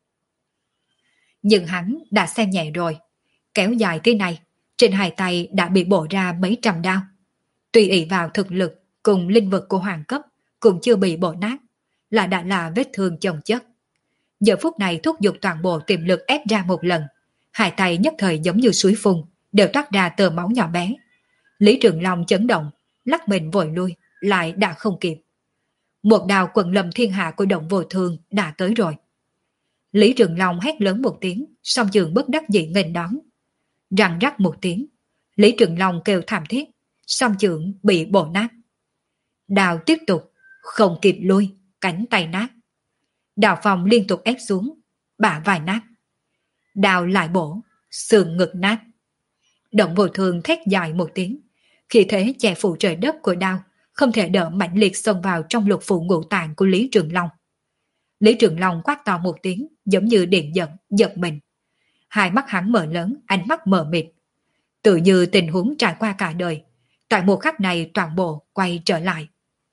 Nhưng hắn đã xem nhẹ rồi, kéo dài thế này, trên hai tay đã bị bổ ra mấy trăm đao. Tùy ỷ vào thực lực cùng linh vực của hoàng cấp cũng chưa bị bổ nát, là đã là vết thương chồng chất. Giờ phút này thúc giục toàn bộ tiềm lực ép ra một lần, hai tay nhất thời giống như suối phun, đều toát ra tờ máu nhỏ bé. Lý Trường Long chấn động, lắc mình vội lui, lại đã không kịp. Một đao quần lâm thiên hạ của Động Vô Thương đã tới rồi. Lý Trường Long hét lớn một tiếng, song trường bất đắc dĩ nghênh đón. Răng rắc một tiếng, Lý Trường Long kêu thảm thiết, song trường bị bổ nát. Đao tiếp tục, không kịp lui, cánh tay nát. Đao phong liên tục ép xuống, bả vai nát. Đao lại bổ, xương ngực nát. Động Vô Thương thét dài một tiếng, khi thế che phủ trời đất của đao không thể đỡ mạnh liệt xông vào trong lục phủ ngũ tạng của Lý Trường Long. Lý Trường Long quát to một tiếng, giống như điện giật, giật mình. Hai mắt hắn mở lớn, ánh mắt mờ mịt. Tự như tình huống trải qua cả đời, tại một khắc này toàn bộ quay trở lại.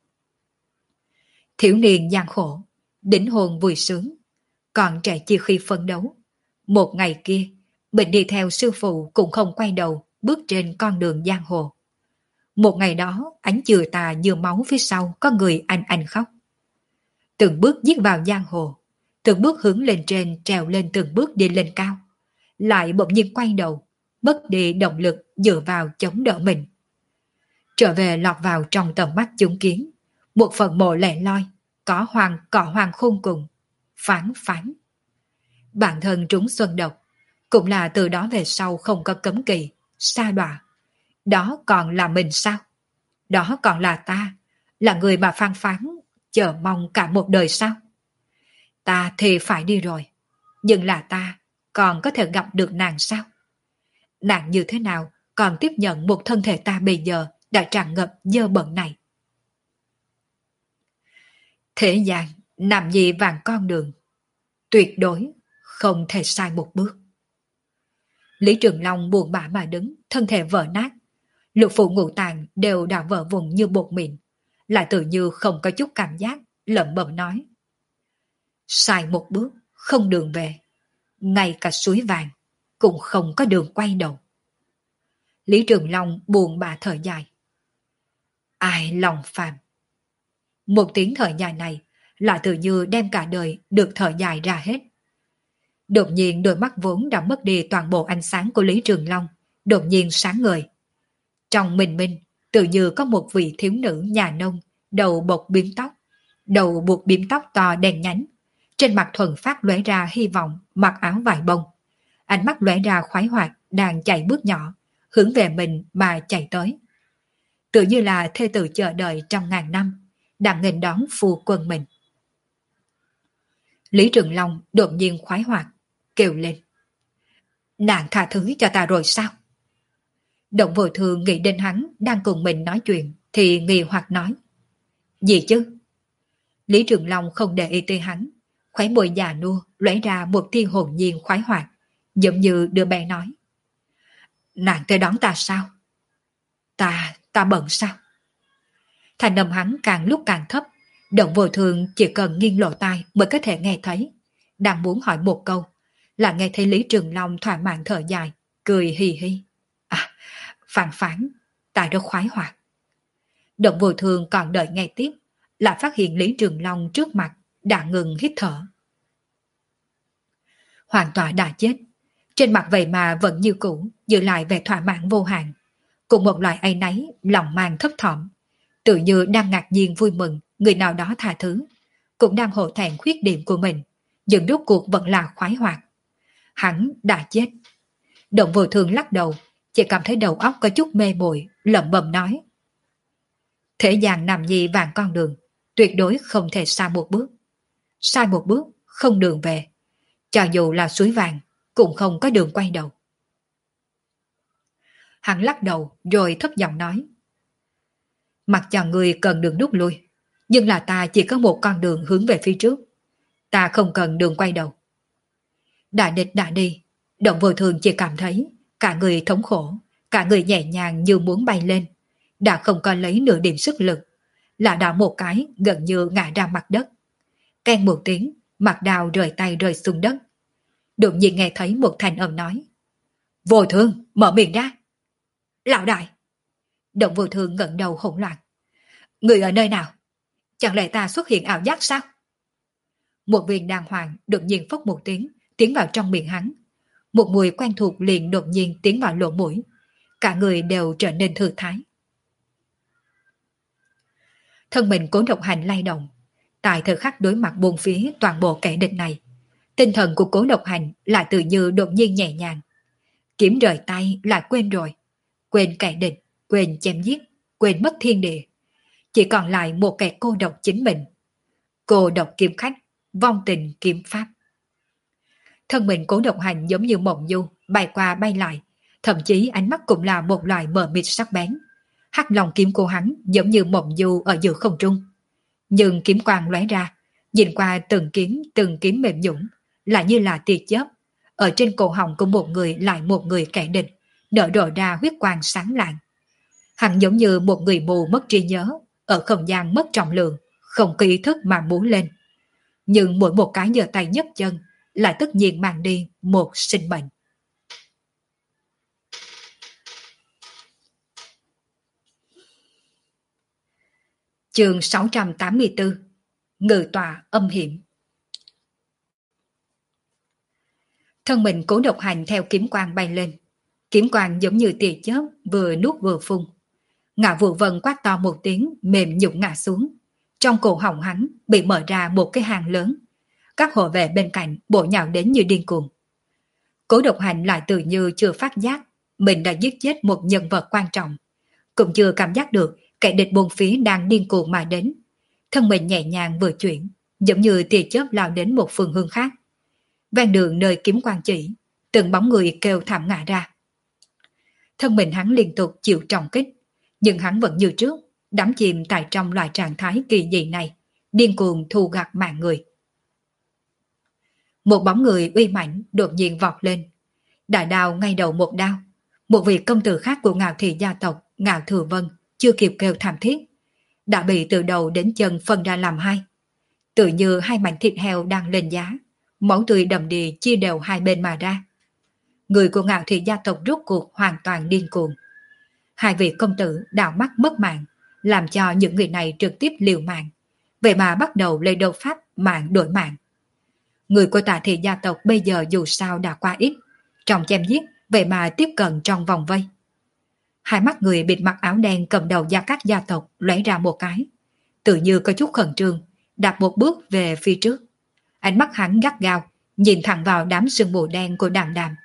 Thiếu niên gian khổ, đỉnh hồn vui sướng, còn trẻ chia khi phấn đấu. Một ngày kia, mình đi theo sư phụ cũng không quay đầu, bước trên con đường giang hồ. Một ngày đó, ánh chừa tà như máu phía sau có người anh anh khóc. Từng bước giết vào giang hồ, từng bước hướng lên trên trèo lên từng bước đi lên cao. Lại bỗng nhiên quay đầu, mất đi động lực dựa vào chống đỡ mình. Trở về lọt vào trong tầm mắt chúng kiến, một phần mộ lẻ loi, có hoàng cỏ hoàng khôn cùng, phán phán. Bản thân trúng xuân độc, cũng là từ đó về sau không có cấm kỵ, sa đọa. Đó còn là mình sao? Đó còn là ta, là người mà phán phán, chờ mong cả một đời sao? Ta thì phải đi rồi, nhưng là ta còn có thể gặp được nàng sao? Nàng như thế nào còn tiếp nhận một thân thể ta bây giờ đã tràn ngập dơ bẩn này? Thế gian nằm nhị vàng con đường, tuyệt đối không thể sai một bước. Lý Trường Long buồn bã mà đứng, thân thể vỡ nát. Lục phủ ngũ tạng đều đã vỡ vụn như bột mịn, lại tự như không có chút cảm giác, lẩm bẩm nói. Sai một bước, không đường về. Ngay cả suối vàng, cũng không có đường quay đầu. Lý Trường Long buồn bã thở dài. Ai lòng phàm. Một tiếng thở dài này là tự như đem cả đời được thở dài ra hết. Đột nhiên đôi mắt vốn đã mất đi toàn bộ ánh sáng của Lý Trường Long, đột nhiên sáng ngời. Trong mình minh, tự như có một vị thiếu nữ nhà nông đầu buộc bím tóc, đầu buộc bím tóc to đen nhánh. Trên mặt thuần phát lóe ra hy vọng, mặc áo vải bông. Ánh mắt lóe ra khoái hoạt, đang chạy bước nhỏ, hướng về mình mà chạy tới. Tự như là thê tử chờ đợi trong ngàn năm, đang nghênh đón phu quân mình. Lý Trường Long đột nhiên khoái hoạt, kêu lên. Nàng tha thứ cho ta rồi sao? Động Vô Thường nghĩ đến hắn đang cùng mình nói chuyện, thì nghi hoặc nói. Gì chứ? Lý Trường Long không để ý tới hắn, khóe môi già nua lóe ra một tia hồn nhiên khoái hoạt, giống như đứa bé nói. Nàng tới đón ta sao? Ta, ta bận sao? Thành âm hắn càng lúc càng thấp, Động Vô Thường chỉ cần nghiêng lỗ tai mới có thể nghe thấy. Đang muốn hỏi một câu, là nghe thấy Lý Trường Long thỏa mãn thở dài, cười hì hì. À, phản phán, ta rất khoái hoạt. Động Vô Thường còn đợi nghe tiếp, lại phát hiện Lý Trường Long trước mặt đã ngừng hít thở. Hoàn toàn đã chết, trên mặt vậy mà vẫn như cũ, giữ lại vẻ thỏa mãn vô hạn, cùng một loại áy náy, lòng mang thấp thỏm, tự như đang ngạc nhiên vui mừng người nào đó tha thứ, cũng đang hổ thẹn khuyết điểm của mình, nhưng rốt cuộc vẫn là khoái hoạt. Hắn đã chết. Động Vô Thường lắc đầu, chỉ cảm thấy đầu óc có chút mê muội, lẩm bẩm nói. Thế gian nằm nhi vàng con đường, tuyệt đối không thể sai một bước. Sai một bước, không đường về. Cho dù là suối vàng, cũng không có đường quay đầu. Hắn lắc đầu rồi thấp giọng nói. Mặc cho người cần đường rút lui, nhưng là ta chỉ có một con đường hướng về phía trước. Ta không cần đường quay đầu. Đã địch đã đi, Động Vô Thường chỉ cảm thấy cả người thống khổ, cả người nhẹ nhàng như muốn bay lên, đã không có lấy nửa điểm sức lực, là đảo một cái gần như ngã ra mặt đất. Keng một tiếng, mặt đào rời tay rơi xuống đất. Đột nhiên nghe thấy một thanh âm nói. Vô Thường, mở miệng ra. Lão đại. Động Vô Thường ngẩng đầu hỗn loạn. Người ở nơi nào? Chẳng lẽ ta xuất hiện ảo giác sao? Một viên đàng hoàng đột nhiên phốc một tiếng, tiến vào trong miệng hắn. Một mùi quen thuộc liền đột nhiên tiến vào lỗ mũi. Cả người đều trở nên thư thái. Thân mình Cố Độc Hành lay động. Tại thời khắc đối mặt buông phía toàn bộ kẻ địch này, tinh thần của Cố Độc Hành lại tự như đột nhiên nhẹ nhàng. Kiếm rời tay lại quên rồi. Quên kẻ địch, quên chém giết, quên mất thiên địa. Chỉ còn lại một kẻ cô độc chính mình. Cô độc kiếm khách, vong tình kiếm pháp. Thân mình Cố Độc Hành giống như mộng du, bay qua bay lại, thậm chí ánh mắt cũng là một loại mờ mịt sắc bén. Hắc lòng kiếm của hắn giống như mộng du ở giữa không trung. Nhưng kiếm quang lóe ra, nhìn qua từng kiếm từng kiếm mềm nhũn, lại như là tia chớp. Ở trên cổ họng của một người lại một người kẻ địch, nở rộ ra huyết quang sáng lạng. Hắn giống như một người mù mất trí nhớ, ở không gian mất trọng lượng, không có ý thức mà muốn lên. Nhưng mỗi một cái giơ tay nhấc chân lại tất nhiên mang đi một sinh mệnh. Chương sáu trăm tám mươi tư. Ngự tọa âm hiểm. Thân mình Cố Độc Hành theo kiếm quang bay lên. Kiếm quang giống như tia chớp vừa nuốt vừa phun. Ngạ Vũ Vân quát to một tiếng, mềm nhũn ngã xuống. Trong cổ họng hắn bị mở ra một cái hang lớn. Các hộ vệ bên cạnh bổ nhào đến như điên cuồng. Cố Độc Hành lại tự như chưa phát giác mình đã giết chết một nhân vật quan trọng, cũng chưa cảm giác được kẻ địch bốn phía đang điên cuồng mà đến. Thân mình nhẹ nhàng vừa chuyển, giống như tia chớp lao đến một phương hướng khác. Ven đường nơi kiếm quang chỉ, từng bóng người kêu thảm ngã ra. Thân mình hắn liên tục chịu trọng kích, nhưng hắn vẫn như trước, đắm chìm tại trong loại trạng thái kỳ dị này, điên cuồng thu gặt mạng người. Một bóng người uy mãnh đột nhiên vọt lên, đại đao ngay đầu một đao. Một vị công tử khác của Ngạo Thị gia tộc, Ngạo Thừa Vân, chưa kịp kêu thảm thiết, đã bị từ đầu đến chân phân ra làm hai. Tự như hai mảnh thịt heo đang lên giá, máu tươi đầm đìa chia đều hai bên mà ra. Người của Ngạo Thị gia tộc rốt cuộc hoàn toàn điên cuồng. Hai vị công tử đảo mắt mất mạng, làm cho những người này trực tiếp liều mạng, vậy mà bắt đầu lấy đấu pháp mạng đổi mạng. Người của Tạ Thị gia tộc bây giờ dù sao đã quá ít, trong chém giết vậy mà tiếp cận trong vòng vây. Hai mắt người bịt mặt áo đen cầm đầu Gia Cát gia tộc lóe ra một cái, tự như có chút khẩn trương, đạp một bước về phía trước. Ánh mắt hắn gắt gao, nhìn thẳng vào đám sương mù đen của Đàm Đàm.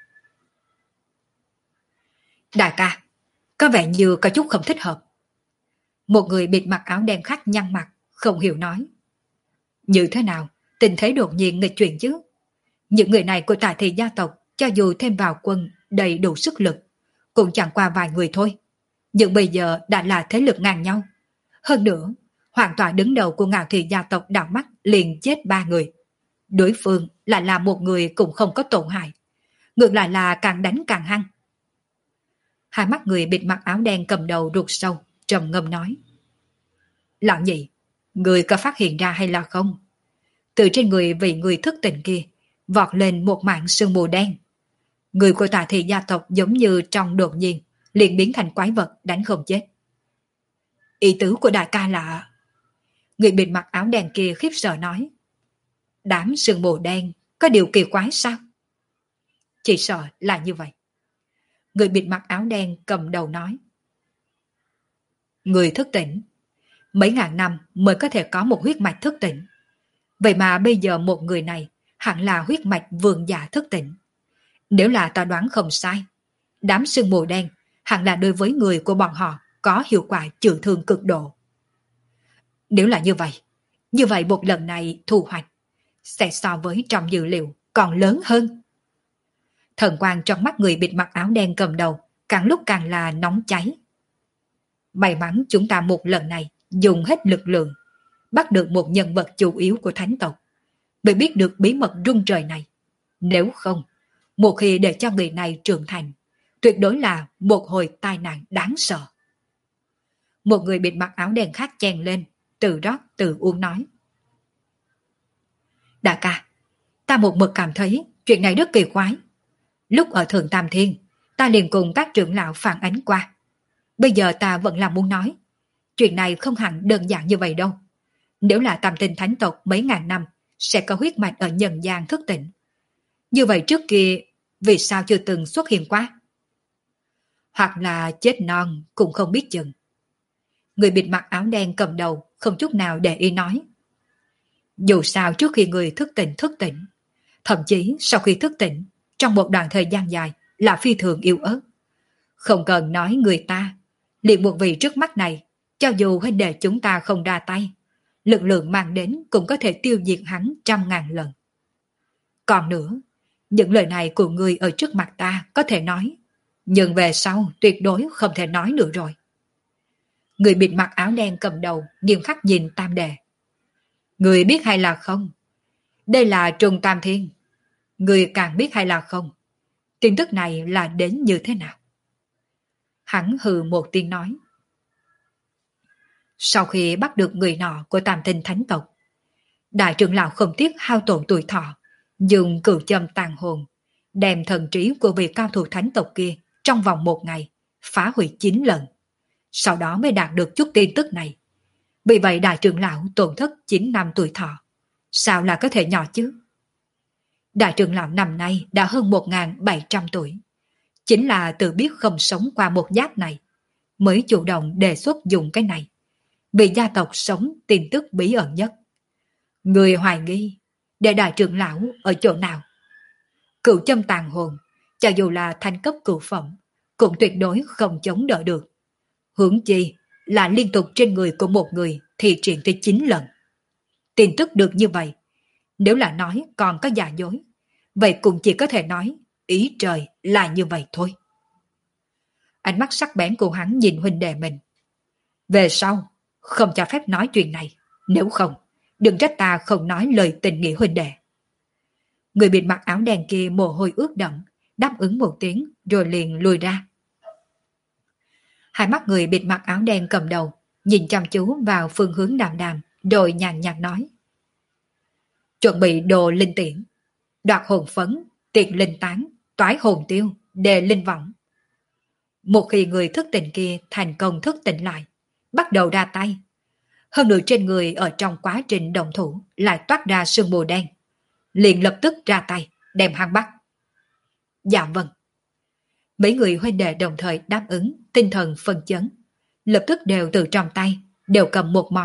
Đại ca, có vẻ như có chút không thích hợp. Một người bịt mặt áo đen khác nhăn mặt, không hiểu nói. Như thế nào, tình thế đột nhiên nghịch chuyển chứ? Những người này của Tà Thị gia tộc, cho dù thêm vào quân đầy đủ sức lực, cũng chẳng qua vài người thôi. Nhưng bây giờ đã là thế lực ngang nhau. Hơn nữa, hoàn toàn đứng đầu của Ngạo Thị gia tộc đảo mắt liền chết ba người. Đối phương lại là một người cũng không có tổn hại. Ngược lại là càng đánh càng hăng. Hai mắt người bịt mặt áo đen cầm đầu ruột sâu, trầm ngâm nói. Lão nhị, người có phát hiện ra hay là không? Từ trên người vị người thức tỉnh kia, vọt lên một mảng sương mù đen. Người của Tà Thị gia tộc giống như trong đột nhiên, liền biến thành quái vật đánh không chết. Ý tứ của đại ca là... Người bịt mặt áo đen kia khiếp sợ nói. Đám sương mù đen có điều kỳ quái sao? Chỉ sợ là như vậy. Người bịt mặt áo đen cầm đầu nói. Người thức tỉnh. Mấy ngàn năm mới có thể có một huyết mạch thức tỉnh. Vậy mà bây giờ một người này hẳn là huyết mạch vương giả thức tỉnh. Nếu là ta đoán không sai, đám sương mù đen hẳn là đối với người của bọn họ có hiệu quả trừ thương cực độ. Nếu là như vậy, như vậy một lần này thu hoạch sẽ so với trong dữ liệu còn lớn hơn. Thần quang trong mắt người bịt mặt áo đen cầm đầu càng lúc càng là nóng cháy. May mắn chúng ta một lần này dùng hết lực lượng, bắt được một nhân vật chủ yếu của thánh tộc, mới biết được bí mật rung trời này. Nếu không, một khi để cho người này trưởng thành, tuyệt đối là một hồi tai nạn đáng sợ. Một người bịt mặt áo đen khác chen lên, từ rót từ uống nói. Đại ca, ta một mực cảm thấy chuyện này rất kỳ quái. Lúc ở Thượng Tam Thiên, ta liền cùng các trưởng lão phản ánh qua. Bây giờ ta vẫn là muốn nói, chuyện này không hẳn đơn giản như vậy đâu. Nếu là Tam Tinh thánh tộc mấy ngàn năm, sẽ có huyết mạch ở nhân gian thức tỉnh. Như vậy trước kia, vì sao chưa từng xuất hiện qua? Hoặc là chết non cũng không biết chừng. Người bịt mặt áo đen cầm đầu không chút nào để ý nói. Dù sao trước khi người thức tỉnh thức tỉnh, thậm chí sau khi thức tỉnh, trong một đoạn thời gian dài là phi thường yếu ớt. Không cần nói người ta, liền một vị trước mắt này, cho dù huynh đệ chúng ta không ra tay, lực lượng mang đến cũng có thể tiêu diệt hắn trăm ngàn lần. Còn nữa, những lời này của người ở trước mặt ta có thể nói, nhưng về sau tuyệt đối không thể nói nữa rồi. Người bịt mặt áo đen cầm đầu nghiêm khắc nhìn Tam Đệ. Người biết hay là không? Đây là Trung Tam Thiên. Người càng biết hay là không? Tin tức này là đến như thế nào? Hắn hừ một tiếng nói. Sau khi bắt được người nọ của Tam Tinh thánh tộc, đại trưởng lão không tiếc hao tổn tuổi thọ, dùng cửu châm tàn hồn, đem thần trí của vị cao thủ thánh tộc kia trong vòng một ngày, phá hủy chín lần. Sau đó mới đạt được chút tin tức này. Vì vậy đại trưởng lão tổn thất chín năm tuổi thọ. Sao là có thể nhỏ chứ? Đại trưởng lão năm nay đã hơn một nghìn bảy trăm tuổi. Chính là tự biết không sống qua một giáp này, mới chủ động đề xuất dùng cái này. Vì gia tộc sống tin tức bí ẩn nhất. Người hoài nghi, để đại trưởng lão ở chỗ nào? Cửu châm tàn hồn, cho dù là thanh cấp cửu phẩm, cũng tuyệt đối không chống đỡ được. Hướng chi là liên tục trên người của một người thì triển tới chín lần. Tin tức được như vậy, nếu là nói còn có giả dối, vậy cũng chỉ có thể nói ý trời là như vậy thôi. Ánh mắt sắc bén của hắn nhìn huynh đệ mình. Về sau, không cho phép nói chuyện này, nếu không, đừng trách ta không nói lời tình nghĩa huynh đệ. Người bịt mặt áo đen kia mồ hôi ướt đẫm, đáp ứng một tiếng rồi liền lùi ra. Hai mắt người bịt mặt áo đen cầm đầu, nhìn chăm chú vào phương hướng Đàm Đàm, rồi nhàn nhạt nói. Chuẩn bị đồ linh tiễn, đoạt hồn phấn, tiệt linh tán, toái hồn tiêu, đề linh võng. Một khi người thức tỉnh kia thành công thức tỉnh lại, bắt đầu ra tay. Hơn nữa trên người ở trong quá trình động thủ lại toát ra sương mù đen. Liền lập tức ra tay, đem hắn bắt. Dạ vâng. Mấy người huynh đệ đồng thời đáp ứng, tinh thần phân chấn. Lập tức đều từ trong tay, đều cầm một món,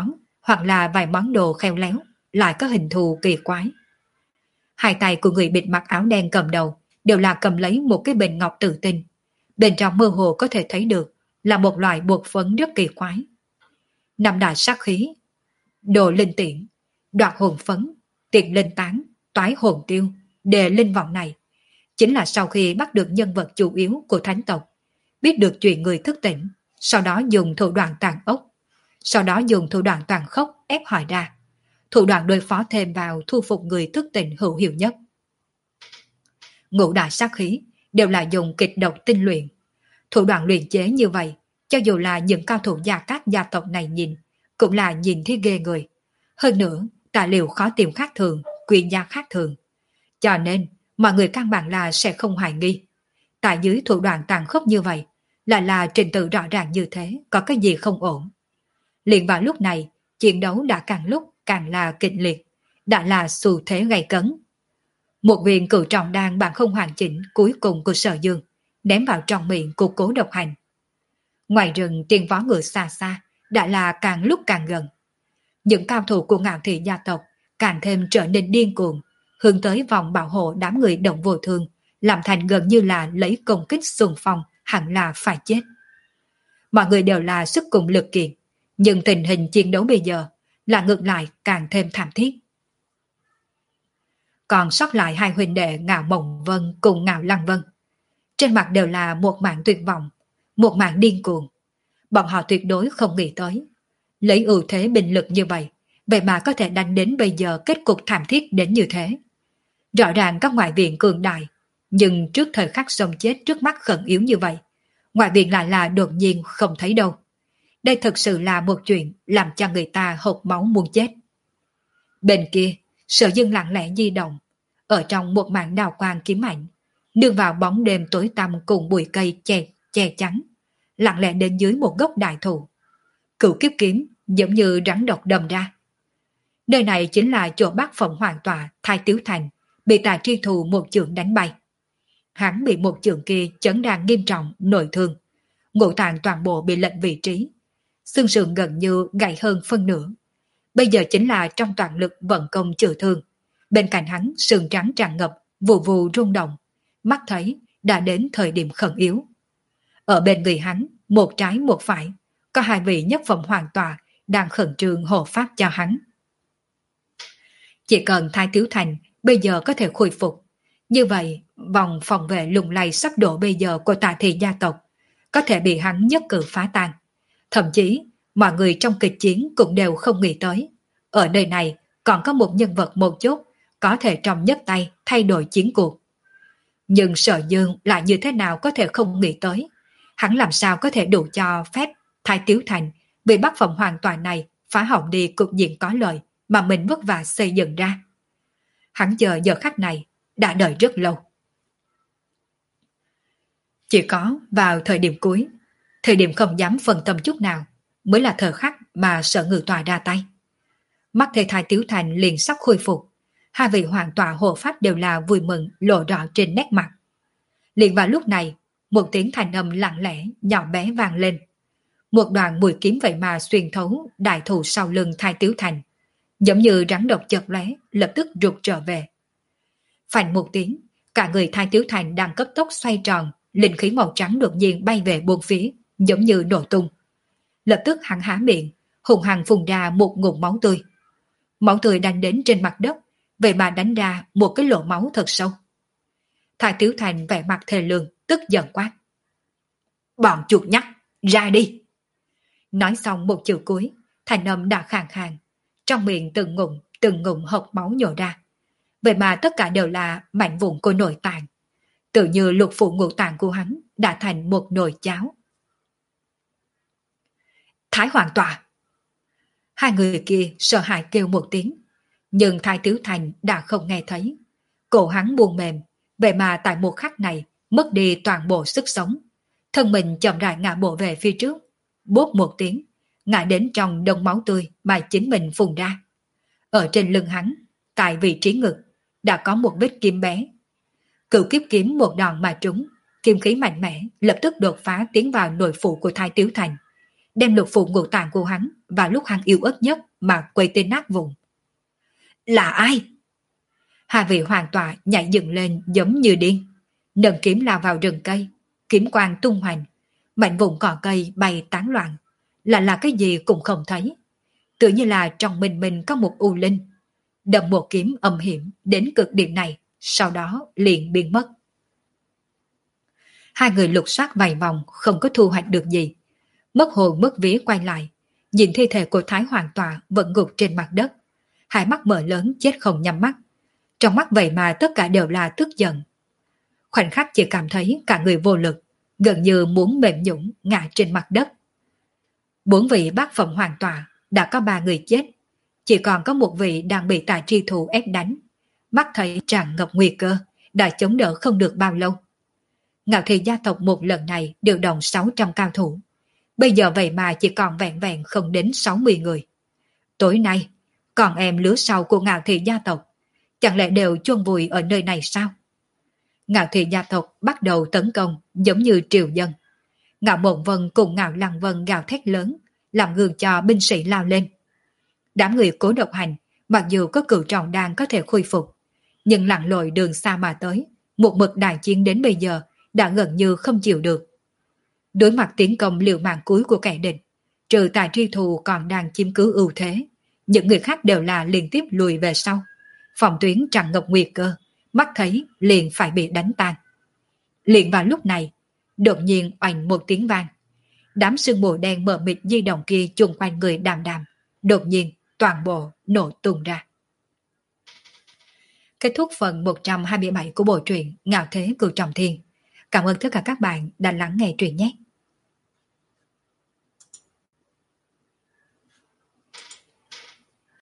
hoặc là vài món đồ khéo léo, lại có hình thù kỳ quái. Hai tay của người bịt mặt áo đen cầm đầu đều là cầm lấy một cái bình ngọc tự tinh. Bên trong mơ hồ có thể thấy được là một loại bột phấn rất kỳ quái. Năm đại sát khí, đồ linh tiễn, đoạt hồn phấn, tiệt linh tán, toái hồn tiêu, đề linh vọng này chính là sau khi bắt được nhân vật chủ yếu của thánh tộc, biết được chuyện người thức tỉnh, sau đó dùng thủ đoạn tàn ốc, sau đó dùng thủ đoạn tàn khốc ép hỏi ra, thủ đoạn đối phó thêm vào thu phục người thức tỉnh hữu hiệu nhất. Ngũ đại sát khí đều là dùng kịch độc tinh luyện. Thủ đoạn luyện chế như vậy, cho dù là những cao thủ gia các gia tộc này nhìn, cũng là nhìn thấy ghê người. Hơn nữa, tài liệu khó tìm khác thường, quyền gia khác thường. Cho nên, mọi người căn bản là sẽ không hoài nghi. Tại dưới thủ đoạn tàn khốc như vậy, lại là trình tự rõ ràng như thế, có cái gì không ổn. Liền vào lúc này, chiến đấu đã càng lúc càng là kịch liệt, đã là xu thế gay cấn. Một viên cửu trọng đan bản không hoàn chỉnh cuối cùng của Sở Dương, ném vào trong miệng của Cố Độc Hành. Ngoài rừng tiên vó ngựa xa xa, đã là càng lúc càng gần. Những cao thủ của Ngạo Thị gia tộc càng thêm trở nên điên cuồng, hướng tới vòng bảo hộ đám người động vô thương, làm thành gần như là lấy công kích xung phong, hẳn là phải chết. Mọi người đều là sức cùng lực kiện, nhưng tình hình chiến đấu bây giờ là ngược lại càng thêm thảm thiết. Còn sót lại hai huynh đệ Ngạo Mộng Vân cùng Ngạo Lăng Vân, trên mặt đều là một mảng tuyệt vọng, một mảng điên cuồng. Bọn họ tuyệt đối không nghĩ tới, lấy ưu thế binh lực như vậy, vậy mà có thể đánh đến bây giờ kết cục thảm thiết đến như thế. Rõ ràng các ngoại viện cường đại, nhưng trước thời khắc sống chết trước mắt khẩn yếu như vậy, ngoại viện lại là đột nhiên không thấy đâu. Đây thực sự là một chuyện làm cho người ta hộc máu muốn chết. Bên kia, Sở Dương lặng lẽ di động, ở trong một mảng đào quang kiếm ảnh, nương vào bóng đêm tối tăm cùng bụi cây che, che chắn, lặng lẽ đến dưới một gốc đại thụ. Cửu kiếp kiếm giống như rắn độc đâm ra. Nơi này chính là chỗ Bát Phộng Hoàng tọa Thái Tiếu Thành, bị Tà Tri Thù một chưởng đánh bay. Hắn bị một chưởng kia chấn đàn nghiêm trọng, nội thương, ngũ tạng toàn bộ bị lệch vị trí, xương sườn gần như gãy hơn phân nửa. Bây giờ chính là trong toàn lực vận công chữa thương. Bên cạnh hắn sườn trắng tràn ngập, vù vù rung động, mắt thấy đã đến thời điểm khẩn yếu. Ở bên người hắn, một trái một phải, có hai vị nhất phẩm hoàng tọa đang khẩn trương hộ pháp cho hắn. Chỉ cần Thái Tiếu Thành bây giờ có thể khôi phục, như vậy vòng phòng vệ lùng lay sắp đổ bây giờ của Tà Thị gia tộc có thể bị hắn nhất cử phá tan. Thậm chí mọi người trong kịch chiến cũng đều không nghĩ tới, ở nơi này còn có một nhân vật một chút có thể trong nhấc tay thay đổi chiến cuộc. Nhưng Sở Dương lại như thế nào có thể không nghĩ tới, hắn làm sao có thể đủ cho phép Thái Tiếu Thành bị Bát Phộng Hoàng tọa này phá hỏng đi cục diện có lợi mà mình vất vả xây dựng ra. Hắn chờ giờ khắc này đã đợi rất lâu. Chỉ có vào thời điểm cuối, thời điểm không dám phân tâm chút nào, mới là thời khắc mà Sở Ngự Tọa ra tay. Mắt thấy Thái Tiếu Thành liền sắp khôi phục, hai vị hoàng tọa hộ pháp đều là vui mừng lộ rõ trên nét mặt. Liền vào lúc này, một tiếng thanh âm lặng lẽ nhỏ bé vang lên. Một đoạn mùi kiếm vậy mà xuyên thấu đại thụ sau lưng Thái Tiếu Thành, giống như rắn độc chợt lóe, lập tức rụt trở về. Phành một tiếng, cả người Thái Tiếu Thành đang cấp tốc xoay tròn, linh khí màu trắng đột nhiên bay về bốn phía, giống như nổ tung. Lập tức hắn há miệng, hùng hăng phun ra một ngụm máu tươi. Máu tươi đang đến trên mặt đất, vậy mà đánh ra một cái lỗ máu thật sâu. Thái Tiếu Thành vẻ mặt thề lương, tức giận quát: "Bọn chuột nhắt, ra đi!" Nói xong một chữ cuối, thành âm đã khàn khàn, trong miệng từng ngụm từng ngụm hộc máu nhổ ra. Vậy mà tất cả đều là mảnh vụn của nội tạng, tự như lục phủ ngũ tạng của hắn đã thành một nồi cháo. Thái Hoàng tọa! Hai người kia sợ hãi kêu một tiếng, nhưng Thái Tiếu Thành đã không nghe thấy. Cổ hắn buông mềm, vậy mà tại một khắc này mất đi toàn bộ sức sống, thân mình chậm rãi ngã bộ về phía trước, bốp một tiếng, ngã đến trong đống máu tươi mà chính mình phun ra. Ở trên lưng hắn, tại vị trí ngực, đã có một vết kim bé. Cửu kiếp kiếm một đòn mà trúng, kim khí mạnh mẽ lập tức đột phá tiến vào nội phủ của Thái Tiếu Thành, đem lục phủ ngũ tạng của hắn vào lúc hắn yếu ớt nhất mà quay tên nát vùng. Là ai? Hai vị hoàng tọa nhảy dựng lên giống như điên, nâng kiếm lao vào rừng cây, kiếm quang tung hoành, mảnh vụn cỏ cây bay tán loạn, là là cái gì cũng không thấy, tự như là trong mình mình có một u linh, đâm một kiếm âm hiểm đến cực điểm này, sau đó liền biến mất. Hai người lục soát vài vòng không có thu hoạch được gì, mất hồn mất vía quay lại, nhìn thi thể của Thái Hoàng tọa vẫn gục trên mặt đất, hai mắt mở lớn chết không nhắm mắt, trong mắt vậy mà tất cả đều là tức giận. Khoảnh khắc chỉ cảm thấy cả người vô lực, gần như muốn mềm nhũn ngã trên mặt đất. Bốn vị bát phẩm hoàng tọa đã có ba người chết, chỉ còn có một vị đang bị Tà Tri Thủ ép đánh, mắt thấy tràn ngập nguy cơ, đã chống đỡ không được bao lâu. Ngạo Thị gia tộc một lần này điều động sáu trăm cao thủ, bây giờ vậy mà chỉ còn vẹn vẹn không đến sáu mươi người. Tối nay, còn em lứa sau của Ngạo Thị gia tộc, chẳng lẽ đều chôn vùi ở nơi này sao? Ngạo Thị gia tộc bắt đầu tấn công giống như triều dân. Ngạo Mộng Vân cùng Ngạo Lăng Vân gào thét lớn, làm gương cho binh sĩ lao lên. Đám người Cố Độc Hành, mặc dù có cửu trọng đan có thể khôi phục, nhưng lặn lội đường xa mà tới, một mực đại chiến đến bây giờ đã gần như không chịu được. Đối mặt tiến công liều mạng cuối của kẻ địch, trừ Tà Tri Thù còn đang chiếm cứ ưu thế, những người khác đều là liên tiếp lùi về sau. Phòng tuyến tràn ngập nguy cơ, mắt thấy liền phải bị đánh tan. Liền vào lúc này, đột nhiên oanh một tiếng vang. Đám sương mù đen mờ mịt di động kia chung quanh người Đàm Đàm, đột nhiên toàn bộ nổ tung ra. Kết thúc phần một trăm hai mươi bảy của bộ truyện Ngạo Thế Cửu Trọng Thiên. Cảm ơn tất cả các bạn đã lắng nghe truyện nhé.